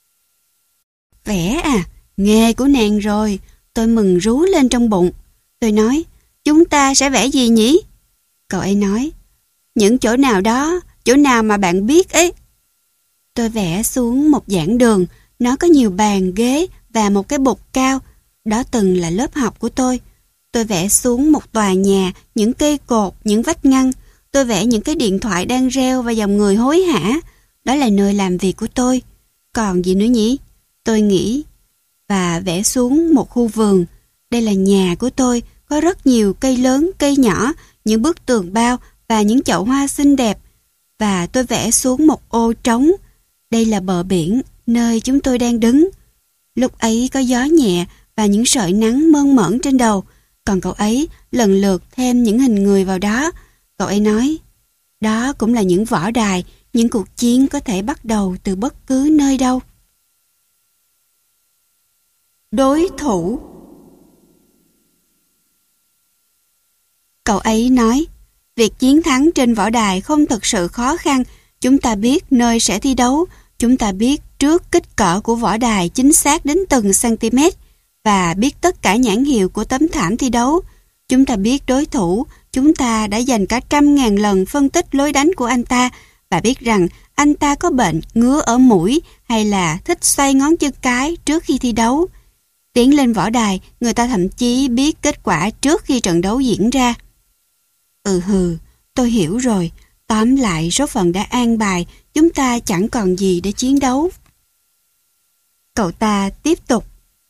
A: Vẽ à? Nghề của nàng rồi. Tôi mừng rú lên trong bụng. Tôi nói, chúng ta sẽ vẽ gì nhỉ? Cậu ấy nói, những chỗ nào đó, chỗ nào mà bạn biết ấy. Tôi vẽ xuống một giảng đường, nó có nhiều bàn, ghế và một cái bục cao. Đó từng là lớp học của tôi. Tôi vẽ xuống một tòa nhà, những cây cột, những vách ngăn. Tôi vẽ những cái điện thoại đang reo và dòng người hối hả. Đó là nơi làm việc của tôi. Còn gì nữa nhỉ? Tôi nghĩ. Và vẽ xuống một khu vườn. Đây là nhà của tôi, có rất nhiều cây lớn, cây nhỏ, những bức tường bao và những chậu hoa xinh đẹp. Và tôi vẽ xuống một ô trống. Đây là bờ biển, nơi chúng tôi đang đứng. Lúc ấy có gió nhẹ và những sợi nắng mơn mởn trên đầu. Còn cậu ấy lần lượt thêm những hình người vào đó. Cậu ấy nói, đó cũng là những võ đài, những cuộc chiến có thể bắt đầu từ bất cứ nơi đâu. Đối thủ. Cậu ấy nói, việc chiến thắng trên võ đài không thực sự khó khăn. Chúng ta biết nơi sẽ thi đấu, chúng ta biết trước kích cỡ của võ đài chính xác đến từng cm và biết tất cả nhãn hiệu của tấm thảm thi đấu. Chúng ta biết đối thủ, chúng ta đã dành cả trăm ngàn lần phân tích lối đánh của anh ta và biết rằng anh ta có bệnh ngứa ở mũi hay là thích xoay ngón chân cái trước khi thi đấu. Tiến lên võ đài, người ta thậm chí biết kết quả trước khi trận đấu diễn ra. Ừ hừ, tôi hiểu rồi. Tóm lại, số phận đã an bài, chúng ta chẳng còn gì để chiến đấu. Cậu ta tiếp tục.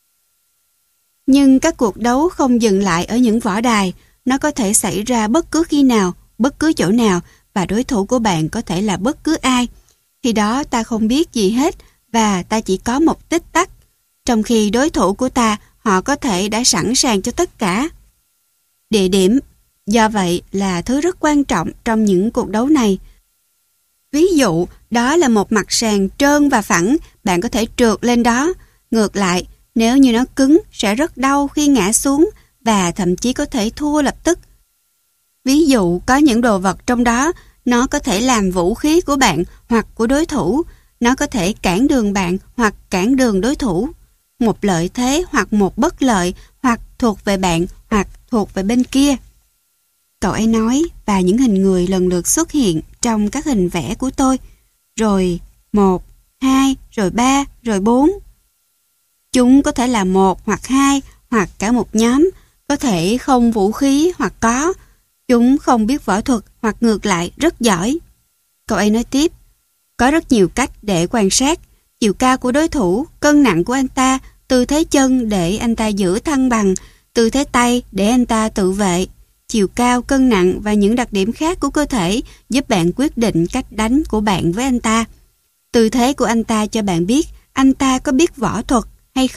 A: Nhưng các cuộc đấu không dừng lại ở những võ đài. Nó có thể xảy ra bất cứ khi nào, bất cứ chỗ nào, và đối thủ của bạn có thể là bất cứ ai. Khi đó ta không biết gì hết và ta chỉ có một tích tắc. Trong khi đối thủ của ta, họ có thể đã sẵn sàng cho tất cả. Địa điểm, do vậy là thứ rất quan trọng trong những cuộc đấu này. Ví dụ, đó là một mặt sàn trơn và phẳng, bạn có thể trượt lên đó. Ngược lại, nếu như nó cứng, sẽ rất đau khi ngã xuống và thậm chí có thể thua lập tức. Ví dụ, có những đồ vật trong đó, nó có thể làm vũ khí của bạn hoặc của đối thủ. Nó có thể cản đường bạn hoặc cản đường đối thủ. Một lợi thế hoặc một bất lợi, hoặc thuộc về bạn hoặc thuộc về bên kia. Cậu ấy nói và những hình người lần lượt xuất hiện trong các hình vẽ của tôi. Rồi một, hai, rồi ba, rồi bốn. Chúng có thể là một hoặc hai hoặc cả một nhóm, có thể không vũ khí hoặc có. Chúng không biết võ thuật hoặc ngược lại rất giỏi. Cậu ấy nói tiếp, có rất nhiều cách để quan sát. Chiều cao của đối thủ, cân nặng của anh ta, tư thế chân để anh ta giữ thăng bằng, tư thế tay để anh ta tự vệ. Chiều cao, cân nặng và những đặc điểm khác của cơ thể giúp bạn quyết định cách đánh của bạn với anh ta. Tư thế của anh ta cho bạn biết anh ta có biết võ thuật hay không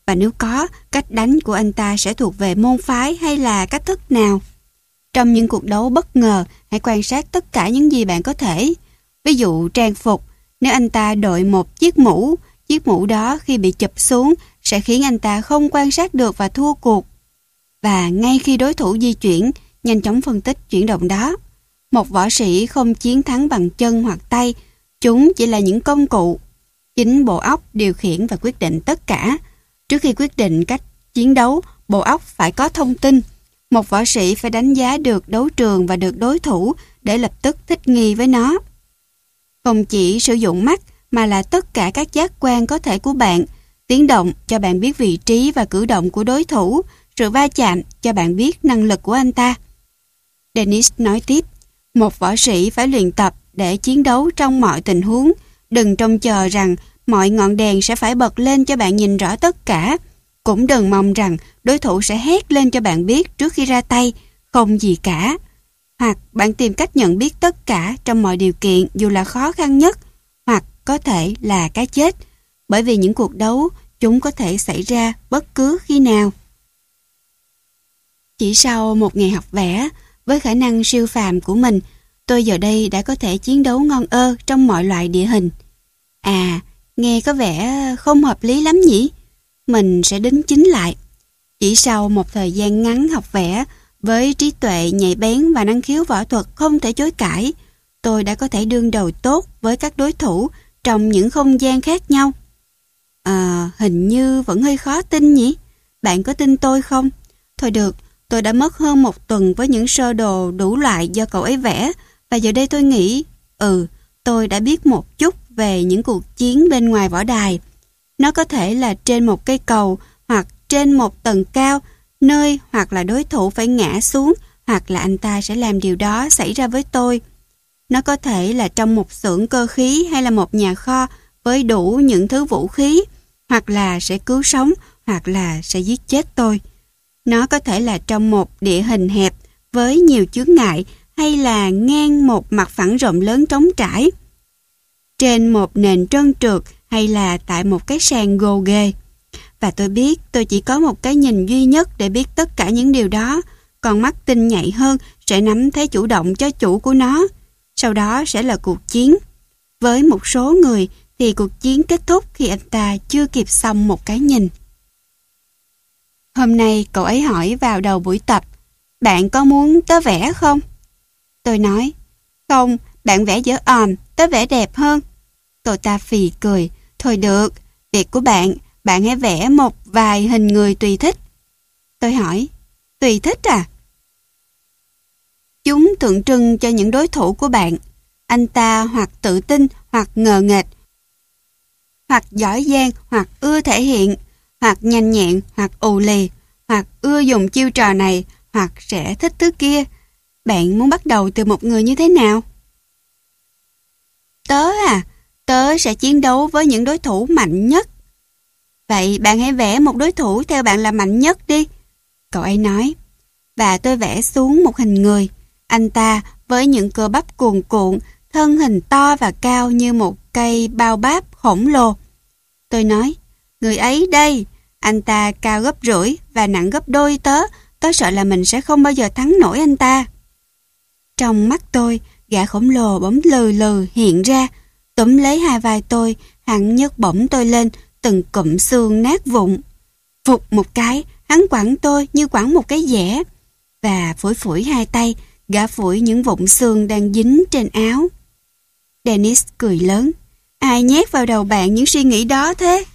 A: Và nếu có, cách đánh của anh ta sẽ thuộc về môn phái hay là cách thức nào? Trong những cuộc đấu bất ngờ, hãy quan sát tất cả những gì bạn có thể. Ví dụ trang phục, nếu anh ta đội một chiếc mũ, chiếc mũ đó khi bị chụp xuống sẽ khiến anh ta không quan sát được và thua cuộc. Và ngay khi đối thủ di chuyển, nhanh chóng phân tích chuyển động đó. Một võ sĩ không chiến thắng bằng chân hoặc tay, chúng chỉ là những công cụ. Chính bộ óc điều khiển và quyết định tất cả. Trước khi quyết định cách chiến đấu, bộ óc phải có thông tin. Một võ sĩ phải đánh giá được đấu trường và được đối thủ để lập tức thích nghi với nó. Không chỉ sử dụng mắt mà là tất cả các giác quan có thể của bạn. Tiếng động cho bạn biết vị trí và cử động của đối thủ, sự va chạm cho bạn biết năng lực của anh ta. Dennis nói tiếp, một võ sĩ phải luyện tập để chiến đấu trong mọi tình huống. Đừng trông chờ rằng mọi ngọn đèn sẽ phải bật lên cho bạn nhìn rõ tất cả. Cũng đừng mong rằng đối thủ sẽ hét lên cho bạn biết trước khi ra tay, không gì cả. Hoặc bạn tìm cách nhận biết tất cả trong mọi điều kiện dù là khó khăn nhất, hoặc có thể là cái chết. Bởi vì những cuộc đấu, chúng có thể xảy ra bất cứ khi nào. Chỉ sau một ngày học vẽ, với khả năng siêu phàm của mình, tôi giờ đây đã có thể chiến đấu ngon ơ trong mọi loại địa hình. À, nghe có vẻ không hợp lý lắm nhỉ? Mình sẽ đính chính lại. Chỉ sau một thời gian ngắn học vẽ, với trí tuệ nhạy bén và năng khiếu võ thuật không thể chối cãi, tôi đã có thể đương đầu tốt với các đối thủ trong những không gian khác nhau. À, hình như vẫn hơi khó tin nhỉ? Bạn có tin tôi không? Thôi được, tôi đã mất hơn một tuần với những sơ đồ đủ loại do cậu ấy vẽ, và giờ đây tôi nghĩ, ừ, tôi đã biết một chút về những cuộc chiến bên ngoài võ đài. Nó có thể là trên một cây cầu, hoặc trên một tầng cao, nơi hoặc là đối thủ phải ngã xuống, hoặc là anh ta sẽ làm điều đó xảy ra với tôi. Nó có thể là trong một xưởng cơ khí hay là một nhà kho với đủ những thứ vũ khí, hoặc là sẽ cứu sống, hoặc là sẽ giết chết tôi. Nó có thể là trong một địa hình hẹp với nhiều chướng ngại, hay là ngang một mặt phẳng rộng lớn trống trải, trên một nền trơn trượt, hay là tại một cái sàn gồ ghề. Và tôi biết tôi chỉ có một cái nhìn duy nhất để biết tất cả những điều đó. Con mắt tinh nhạy hơn sẽ nắm thế chủ động cho chủ của nó. Sau đó sẽ là cuộc chiến. Với một số người thì cuộc chiến kết thúc khi anh ta chưa kịp xong một cái nhìn. Hôm nay cậu ấy hỏi vào đầu buổi tập, bạn có muốn tớ vẽ không? Tôi nói, không, bạn vẽ dở òm, tớ vẽ đẹp hơn. Cậu ta phì cười, thôi được, việc của bạn, bạn hãy vẽ một vài hình người tùy thích. Tôi hỏi, tùy thích à? Chúng tượng trưng cho những đối thủ của bạn. Anh ta hoặc tự tin, hoặc ngờ nghệch, hoặc giỏi giang, hoặc ưa thể hiện, hoặc nhanh nhẹn, hoặc ù lì, hoặc ưa dùng chiêu trò này, hoặc sẽ thích thứ kia. Bạn muốn bắt đầu từ một người như thế nào? Tớ à, tớ sẽ chiến đấu với những đối thủ mạnh nhất. Vậy bạn hãy vẽ một đối thủ theo bạn là mạnh nhất đi. Cậu ấy nói. Và tôi vẽ xuống một hình người. Anh ta với những cơ bắp cuồn cuộn, thân hình to và cao như một cây bao báp khổng lồ. Tôi nói, người ấy đây, anh ta cao gấp rưỡi và nặng gấp đôi tớ. Tớ sợ là mình sẽ không bao giờ thắng nổi anh ta. Trong mắt tôi, gã khổng lồ bỗng lừ lừ hiện ra, túm lấy hai vai tôi, hắn nhấc bổng tôi lên, từng cụm xương nát vụn. Phục một cái, hắn quẳng tôi như quẳng một cái dẻ, và phủi phủi hai tay, gã phủi những vụn xương đang dính trên áo. Dennis cười lớn. Ai nhét vào đầu bạn những suy nghĩ đó thế?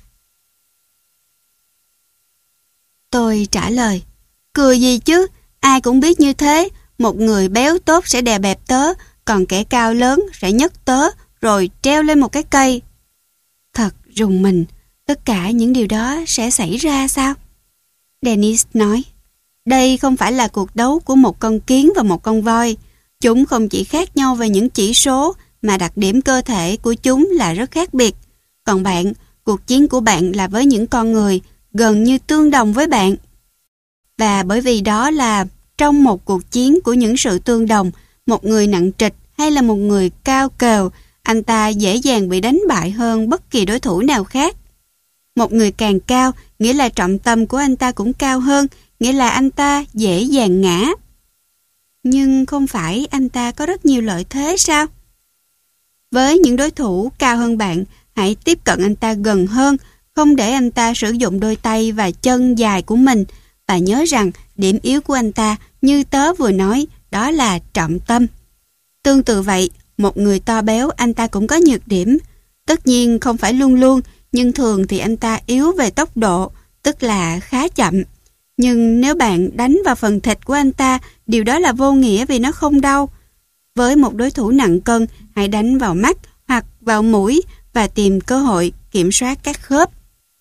A: Tôi trả lời. Cười gì chứ, ai cũng biết như thế. Một người béo tốt sẽ đè bẹp tớ, còn kẻ cao lớn sẽ nhấc tớ rồi treo lên một cái cây. Thật rùng mình, tất cả những điều đó sẽ xảy ra sao? Dennis nói, đây không phải là cuộc đấu của một con kiến và một con voi. Chúng không chỉ khác nhau về những chỉ số, mà đặc điểm cơ thể của chúng là rất khác biệt. Còn bạn, cuộc chiến của bạn là với những con người gần như tương đồng với bạn. Và bởi vì đó là trong một cuộc chiến của những sự tương đồng, một người nặng trịch hay là một người cao cều, anh ta dễ dàng bị đánh bại hơn bất kỳ đối thủ nào khác. Một người càng cao, nghĩa là trọng tâm của anh ta cũng cao hơn, nghĩa là anh ta dễ dàng ngã. Nhưng không phải anh ta có rất nhiều lợi thế sao? Với những đối thủ cao hơn bạn, hãy tiếp cận anh ta gần hơn, không để anh ta sử dụng đôi tay và chân dài của mình. Và nhớ rằng điểm yếu của anh ta, như tớ vừa nói, đó là trọng tâm. Tương tự vậy, một người to béo anh ta cũng có nhược điểm. Tất nhiên không phải luôn luôn, nhưng thường thì anh ta yếu về tốc độ, tức là khá chậm. Nhưng nếu bạn đánh vào phần thịt của anh ta, điều đó là vô nghĩa vì nó không đau. Với một đối thủ nặng cân, hãy đánh vào mắt hoặc vào mũi và tìm cơ hội kiểm soát các khớp.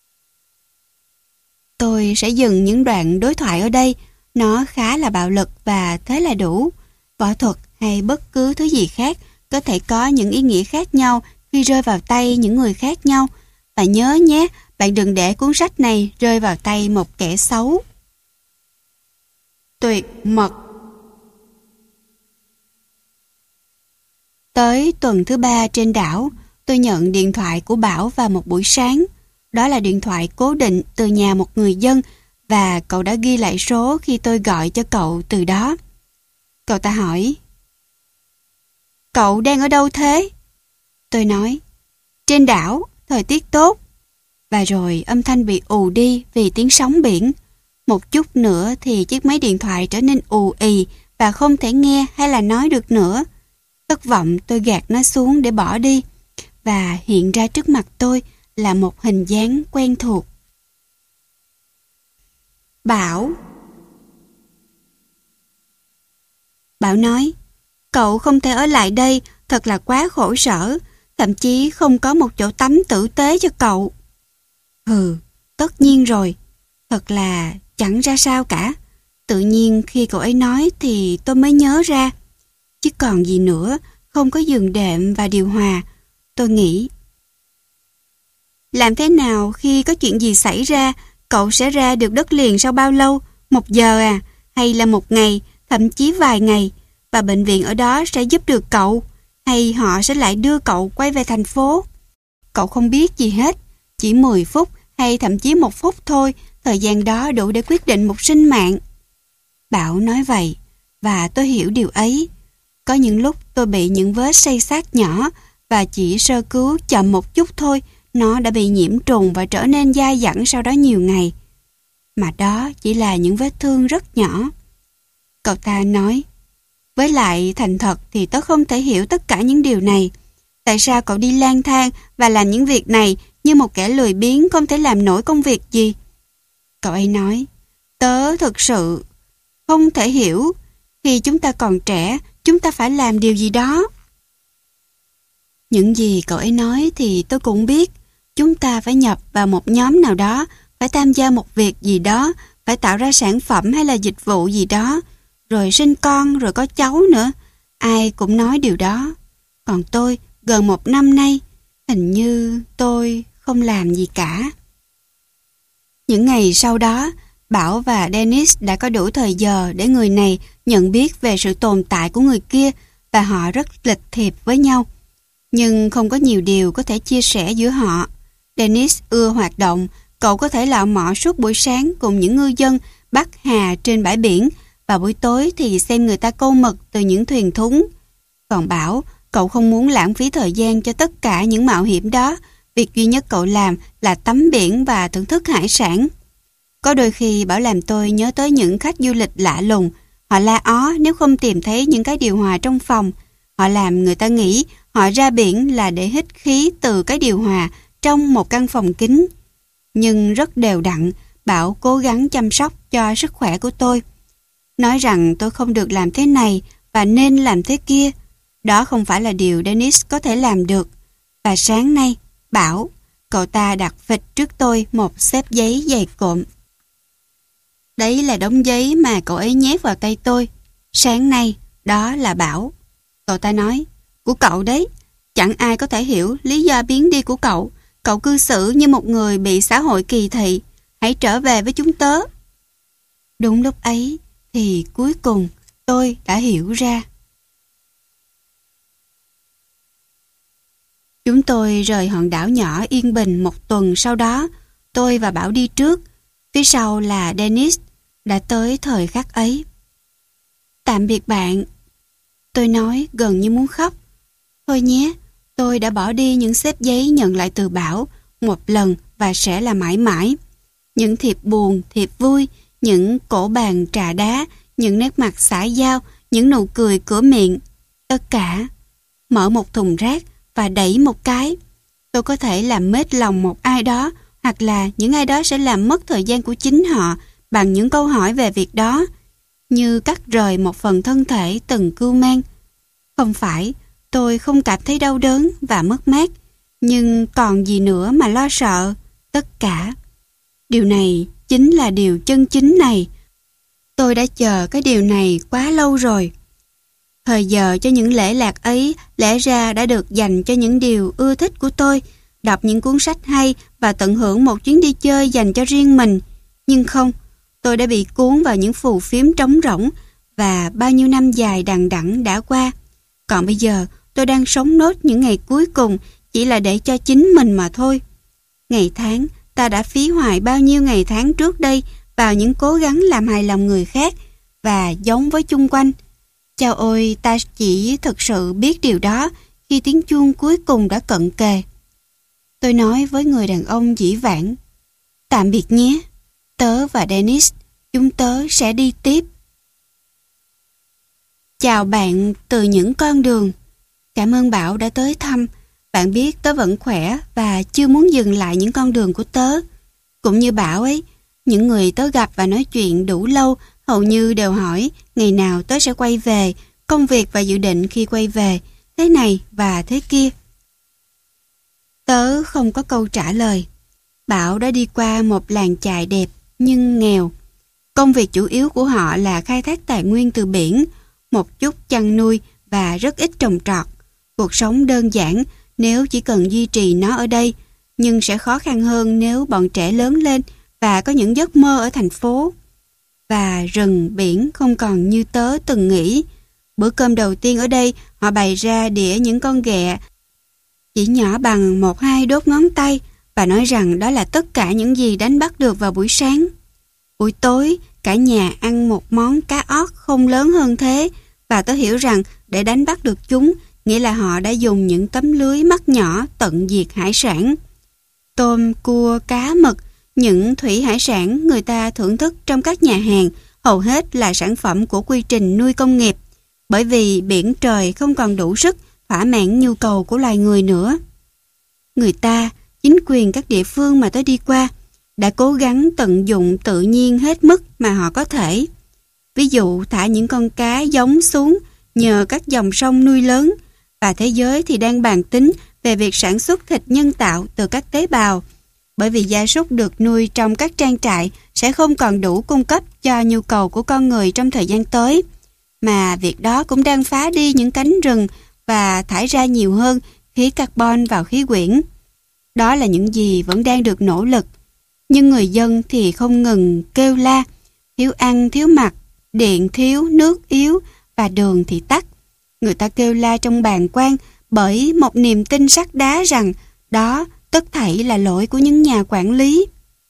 A: Tôi sẽ dừng những đoạn đối thoại ở đây. Nó khá là bạo lực và thế là đủ. Võ thuật hay bất cứ thứ gì khác có thể có những ý nghĩa khác nhau khi rơi vào tay những người khác nhau. Và nhớ nhé, bạn đừng để cuốn sách này rơi vào tay một kẻ xấu. Tuyệt mật. Tới tuần thứ ba trên đảo, tôi nhận điện thoại của Bảo vào một buổi sáng. Đó là điện thoại cố định từ nhà một người dân và cậu đã ghi lại số khi tôi gọi cho cậu từ đó. Cậu ta hỏi: "Cậu đang ở đâu thế?" Tôi nói: "Trên đảo, thời tiết tốt." Và rồi âm thanh bị ù đi vì tiếng sóng biển. Một chút nữa thì chiếc máy điện thoại trở nên ù ì và không thể nghe hay là nói được nữa. Thất vọng tôi gạt nó xuống để bỏ đi. Và hiện ra trước mặt tôi là một hình dáng quen thuộc. Bảo. Bảo nói: "Cậu không thể ở lại đây, thật là quá khổ sở, thậm chí không có một chỗ tắm tử tế cho cậu." Hừ, tất nhiên rồi. Thật là chẳng ra sao cả. Tự nhiên khi cậu ấy nói thì tôi mới nhớ ra. Chứ còn gì nữa, không có giường đệm và điều hòa. Tôi nghĩ, làm thế nào khi có chuyện gì xảy ra, cậu sẽ ra được đất liền sau bao lâu? Một giờ à? Hay là một ngày, thậm chí vài ngày? Và bệnh viện ở đó sẽ giúp được cậu? Hay họ sẽ lại đưa cậu quay về thành phố? Cậu không biết gì hết. Chỉ mười phút hay thậm chí một phút thôi, thời gian đó đủ để quyết định một sinh mạng. Bảo nói vậy, và tôi hiểu điều ấy. Có những lúc tôi bị những vết xây xát nhỏ và chỉ sơ cứu chậm một chút thôi, nó đã bị nhiễm trùng và trở nên dai dẳng sau đó nhiều ngày. Mà đó chỉ là những vết thương rất nhỏ. Cậu ta nói: "Với lại thành thật thì tớ không thể hiểu tất cả những điều này. Tại sao cậu đi lang thang và làm những việc này như một kẻ lười biếng không thể làm nổi công việc gì?" Cậu ấy nói: "Tớ thực sự không thể hiểu. Khi chúng ta còn trẻ, chúng ta phải làm điều gì đó." Những gì cậu ấy nói thì tôi cũng biết. Chúng ta phải nhập vào một nhóm nào đó, phải tham gia một việc gì đó, phải tạo ra sản phẩm hay là dịch vụ gì đó, rồi sinh con, rồi có cháu nữa. Ai cũng nói điều đó. Còn tôi, gần một năm nay, hình như tôi không làm gì cả. Những ngày sau đó, Bảo và Dennis đã có đủ thời giờ để người này nhận biết về sự tồn tại của người kia và họ rất lịch thiệp với nhau. Nhưng không có nhiều điều có thể chia sẻ giữa họ. Dennis ưa hoạt động, cậu có thể lọ mọ suốt buổi sáng cùng những ngư dân bắt hà trên bãi biển và buổi tối thì xem người ta câu mực từ những thuyền thúng. Còn Bảo, cậu không muốn lãng phí thời gian cho tất cả những mạo hiểm đó. Việc duy nhất cậu làm là tắm biển và thưởng thức hải sản. Có đôi khi Bảo làm tôi nhớ tới những khách du lịch lạ lùng. Họ la ó nếu không tìm thấy những cái điều hòa trong phòng. Họ làm người ta nghĩ họ ra biển là để hít khí từ cái điều hòa trong một căn phòng kín. Nhưng rất đều đặn, Bảo cố gắng chăm sóc cho sức khỏe của tôi. Nói rằng tôi không được làm thế này và nên làm thế kia. Đó không phải là điều Dennis có thể làm được. Và sáng nay, Bảo, cậu ta đặt phịch trước tôi một xếp giấy dày cộm. Đấy là đống giấy mà cậu ấy nhét vào tay tôi. Sáng nay, đó là Bảo. Cậu ta nói: "Của cậu đấy. Chẳng ai có thể hiểu lý do biến đi của cậu. Cậu cư xử như một người bị xã hội kỳ thị. Hãy trở về với chúng tớ." Đúng lúc ấy thì cuối cùng tôi đã hiểu ra. Chúng tôi rời hòn đảo nhỏ yên bình một tuần sau đó. tôi và Bảo đi trước, phía sau là Dennis. Đã tới thời khắc ấy. Tạm biệt bạn. Tôi nói gần như muốn khóc. Thôi nhé, tôi đã bỏ đi những xếp giấy nhận lại từ Bảo một lần và sẽ là mãi mãi. Những thiệp buồn, thiệp vui, những cổ bàn trà đá, những nét mặt xã giao, những nụ cười cửa miệng. Tất cả. Mở một thùng rác và đẩy một cái. Tôi có thể làm mết lòng một ai đó, hoặc là những ai đó sẽ làm mất thời gian của chính họ bằng những câu hỏi về việc đó, như cắt rời một phần thân thể từng cưu mang. Không phải, tôi không cảm thấy đau đớn và mất mát, nhưng còn gì nữa mà lo sợ, tất cả. Điều này chính là điều chân chính này. Tôi đã chờ cái điều này quá lâu rồi. Thời giờ cho những lễ lạc ấy lẽ ra đã được dành cho những điều ưa thích của tôi, đọc những cuốn sách hay và tận hưởng một chuyến đi chơi dành cho riêng mình. Nhưng không, tôi đã bị cuốn vào những phù phiếm trống rỗng và bao nhiêu năm dài đằng đẵng đã qua. Còn bây giờ, tôi đang sống nốt những ngày cuối cùng chỉ là để cho chính mình mà thôi. Ngày tháng, ta đã phí hoài bao nhiêu ngày tháng trước đây vào những cố gắng làm hài lòng người khác và giống với chung quanh. Chao ôi, ta chỉ thực sự biết điều đó khi tiếng chuông cuối cùng đã cận kề. Tôi nói với người đàn ông dĩ vãng, tạm biệt nhé, tớ và Dennis, chúng tớ sẽ đi tiếp. Chào bạn từ những con đường. Cảm ơn Bảo đã tới thăm. Bạn biết tớ vẫn khỏe và chưa muốn dừng lại những con đường của tớ. Cũng như Bảo ấy, những người tớ gặp và nói chuyện đủ lâu hầu như đều hỏi ngày nào tớ sẽ quay về, công việc và dự định khi quay về, thế này và thế kia. Tớ không có câu trả lời. Bảo đã đi qua một làng chài đẹp nhưng nghèo. Công việc chủ yếu của họ là khai thác tài nguyên từ biển, một chút chăn nuôi và rất ít trồng trọt. Cuộc sống đơn giản nếu chỉ cần duy trì nó ở đây, nhưng sẽ khó khăn hơn nếu bọn trẻ lớn lên và có những giấc mơ ở thành phố. Và rừng biển không còn như tớ từng nghĩ. Bữa cơm đầu tiên ở đây họ bày ra đĩa những con ghẹ chỉ nhỏ bằng một hai đốt ngón tay và nói rằng đó là tất cả những gì đánh bắt được vào buổi sáng. Buổi tối, cả nhà ăn một món cá ót không lớn hơn thế và tớ hiểu rằng để đánh bắt được chúng, nghĩa là họ đã dùng những tấm lưới mắt nhỏ tận diệt hải sản. Tôm, cua, cá, mực, những thủy hải sản người ta thưởng thức trong các nhà hàng hầu hết là sản phẩm của quy trình nuôi công nghiệp, bởi vì biển trời không còn đủ sức thỏa mãn nhu cầu của loài người nữa. Người ta, chính quyền các địa phương mà tớ đi qua, đã cố gắng tận dụng tự nhiên hết mức mà họ có thể. Ví dụ thả những con cá giống xuống nhờ các dòng sông nuôi lớn, và thế giới thì đang bàn tính về việc sản xuất thịt nhân tạo từ các tế bào, bởi vì gia súc được nuôi trong các trang trại sẽ không còn đủ cung cấp cho nhu cầu của con người trong thời gian tới, mà việc đó cũng đang phá đi những cánh rừng và thải ra nhiều hơn khí carbon vào khí quyển. Đó là những gì vẫn đang được nỗ lực, nhưng người dân thì không ngừng kêu la, thiếu ăn, thiếu mặc, điện thiếu, nước yếu và đường thì tắc. Người ta kêu la trong bàng quan bởi một niềm tin sắt đá rằng đó tất thảy là lỗi của những nhà quản lý.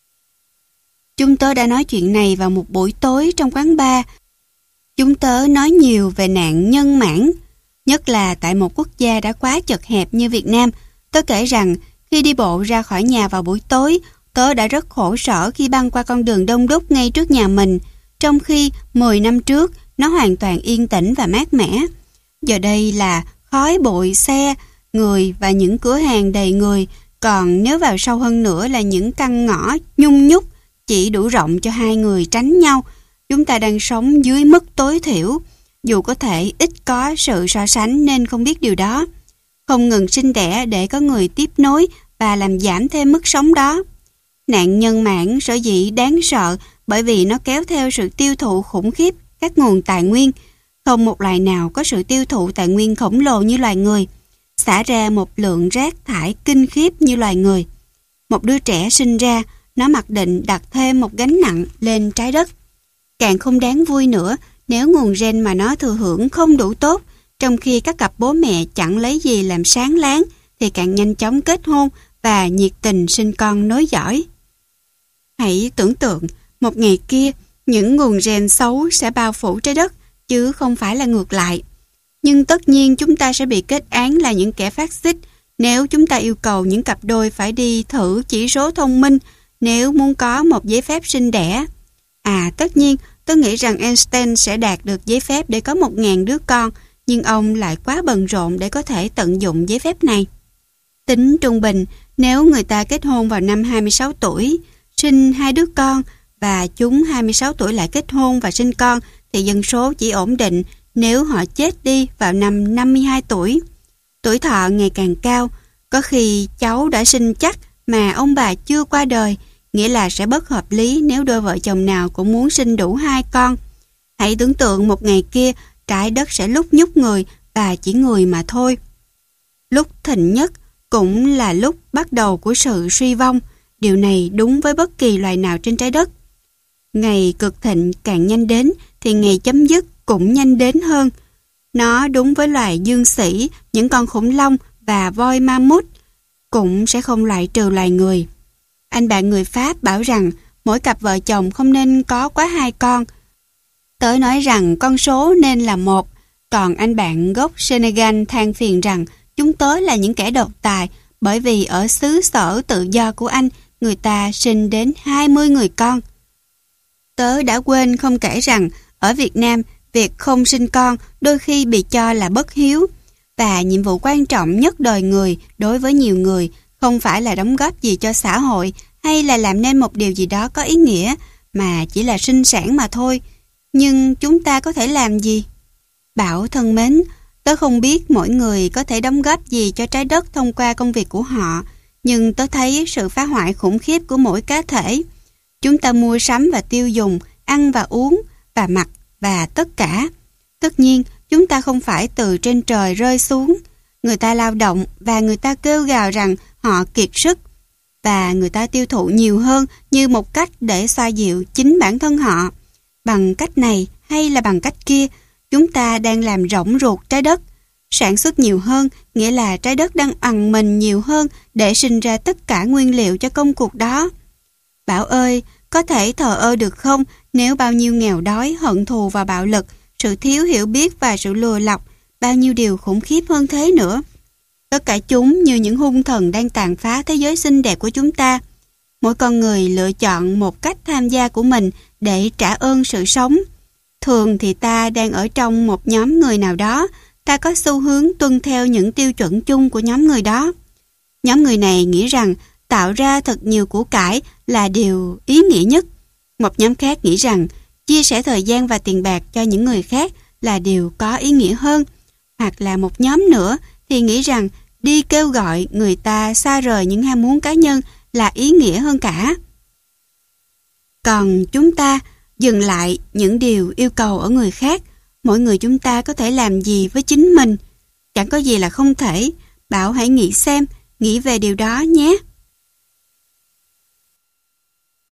A: Chúng tớ đã nói chuyện này vào một buổi tối trong quán bar. Chúng tớ nói nhiều về nạn nhân mãn, nhất là tại một quốc gia đã quá chật hẹp như Việt Nam. Tớ kể rằng khi đi bộ ra khỏi nhà vào buổi tối, tớ đã rất khổ sở khi băng qua con đường đông đúc ngay trước nhà mình, trong khi mười năm trước nó hoàn toàn yên tĩnh và mát mẻ. Giờ đây là khói bụi xe, người và những cửa hàng đầy người, còn nếu vào sâu hơn nữa là những căn ngõ nhung nhúc chỉ đủ rộng cho hai người tránh nhau. Chúng ta đang sống dưới mức tối thiểu, dù có thể ít có sự so sánh nên không biết điều đó. Không ngừng sinh đẻ để có người tiếp nối và làm giảm thêm mức sống đó. Nạn nhân mãn sở dĩ đáng sợ bởi vì nó kéo theo sự tiêu thụ khủng khiếp các nguồn tài nguyên. Không một loài nào có sự tiêu thụ tài nguyên khổng lồ như loài người, xả ra một lượng rác thải kinh khiếp như loài người. Một đứa trẻ sinh ra, nó mặc định đặt thêm một gánh nặng lên trái đất. Càng không đáng vui nữa nếu nguồn gen mà nó thừa hưởng không đủ tốt, trong khi các cặp bố mẹ chẳng lấy gì làm sáng láng thì càng nhanh chóng kết hôn và nhiệt tình sinh con nối dõi. Hãy tưởng tượng, một ngày kia, những nguồn gen xấu sẽ bao phủ trái đất, chứ không phải là ngược lại. Nhưng tất nhiên chúng ta sẽ bị kết án là những kẻ phát xít nếu chúng ta yêu cầu những cặp đôi phải đi thử chỉ số thông minh nếu muốn có một giấy phép sinh đẻ. À, tất nhiên, tôi nghĩ rằng Einstein sẽ đạt được giấy phép để có một ngàn đứa con, nhưng ông lại quá bận rộn để có thể tận dụng giấy phép này. Tính trung bình, nếu người ta kết hôn vào năm hai mươi sáu tuổi, sinh hai đứa con, và chúng hai mươi sáu tuổi lại kết hôn và sinh con, thì dân số chỉ ổn định nếu họ chết đi vào năm năm mươi hai tuổi. Tuổi thọ ngày càng cao, có khi cháu đã sinh chắc mà ông bà chưa qua đời, nghĩa là sẽ bất hợp lý nếu đôi vợ chồng nào cũng muốn sinh đủ hai con. Hãy tưởng tượng một ngày kia, trái đất sẽ lúc nhúc người và chỉ người mà thôi. Lúc thịnh nhất cũng là lúc bắt đầu của sự suy vong. Điều này đúng với bất kỳ loài nào trên trái đất. Ngày cực thịnh càng nhanh đến thì ngày chấm dứt cũng nhanh đến hơn. Nó đúng với loài dương xỉ, những con khủng long và voi ma mút, cũng sẽ không loại trừ loài người. Anh bạn người Pháp bảo rằng mỗi cặp vợ chồng không nên có quá hai con. Tớ nói rằng con số nên là một, còn anh bạn gốc Senegal than phiền rằng chúng tớ là những kẻ độc tài, bởi vì ở xứ sở tự do của anh, người ta sinh đến hai mươi người con. Tớ đã quên không kể rằng ở Việt Nam, việc không sinh con đôi khi bị cho là bất hiếu, và nhiệm vụ quan trọng nhất đời người đối với nhiều người không phải là đóng góp gì cho xã hội hay là làm nên một điều gì đó có ý nghĩa, mà chỉ là sinh sản mà thôi. Nhưng chúng ta có thể làm gì? Bảo thân mến, tớ không biết mỗi người có thể đóng góp gì cho trái đất thông qua công việc của họ, nhưng tớ thấy sự phá hoại khủng khiếp của mỗi cá thể. Chúng ta mua sắm và tiêu dùng, ăn và uống, và mặc và tất cả. Tất nhiên, chúng ta không phải từ trên trời rơi xuống. Người ta lao động và người ta kêu gào rằng họ kiệt sức, và người ta tiêu thụ nhiều hơn như một cách để xoa dịu chính bản thân họ. Bằng cách này hay là bằng cách kia, chúng ta đang làm rỗng ruột trái đất. Sản xuất nhiều hơn nghĩa là trái đất đang ằn mình nhiều hơn để sinh ra tất cả nguyên liệu cho công cuộc đó. Bảo ơi, có thể thờ ơ được không nếu bao nhiêu nghèo đói, hận thù và bạo lực, sự thiếu hiểu biết và sự lừa lọc, bao nhiêu điều khủng khiếp hơn thế nữa. Tất cả chúng như những hung thần đang tàn phá thế giới xinh đẹp của chúng ta. Mỗi con người lựa chọn một cách tham gia của mình để trả ơn sự sống. Thường thì ta đang ở trong một nhóm người nào đó, ta có xu hướng tuân theo những tiêu chuẩn chung của nhóm người đó. Nhóm người này nghĩ rằng tạo ra thật nhiều của cải là điều ý nghĩa nhất. Một nhóm khác nghĩ rằng chia sẻ thời gian và tiền bạc cho những người khác là điều có ý nghĩa hơn. Hoặc là một nhóm nữa thì nghĩ rằng đi kêu gọi người ta xa rời những ham muốn cá nhân là ý nghĩa hơn cả. Còn chúng ta dừng lại những điều yêu cầu ở người khác. Mỗi người chúng ta có thể làm gì với chính mình? Chẳng có gì là không thể. Bảo hãy nghĩ xem, nghĩ về điều đó nhé.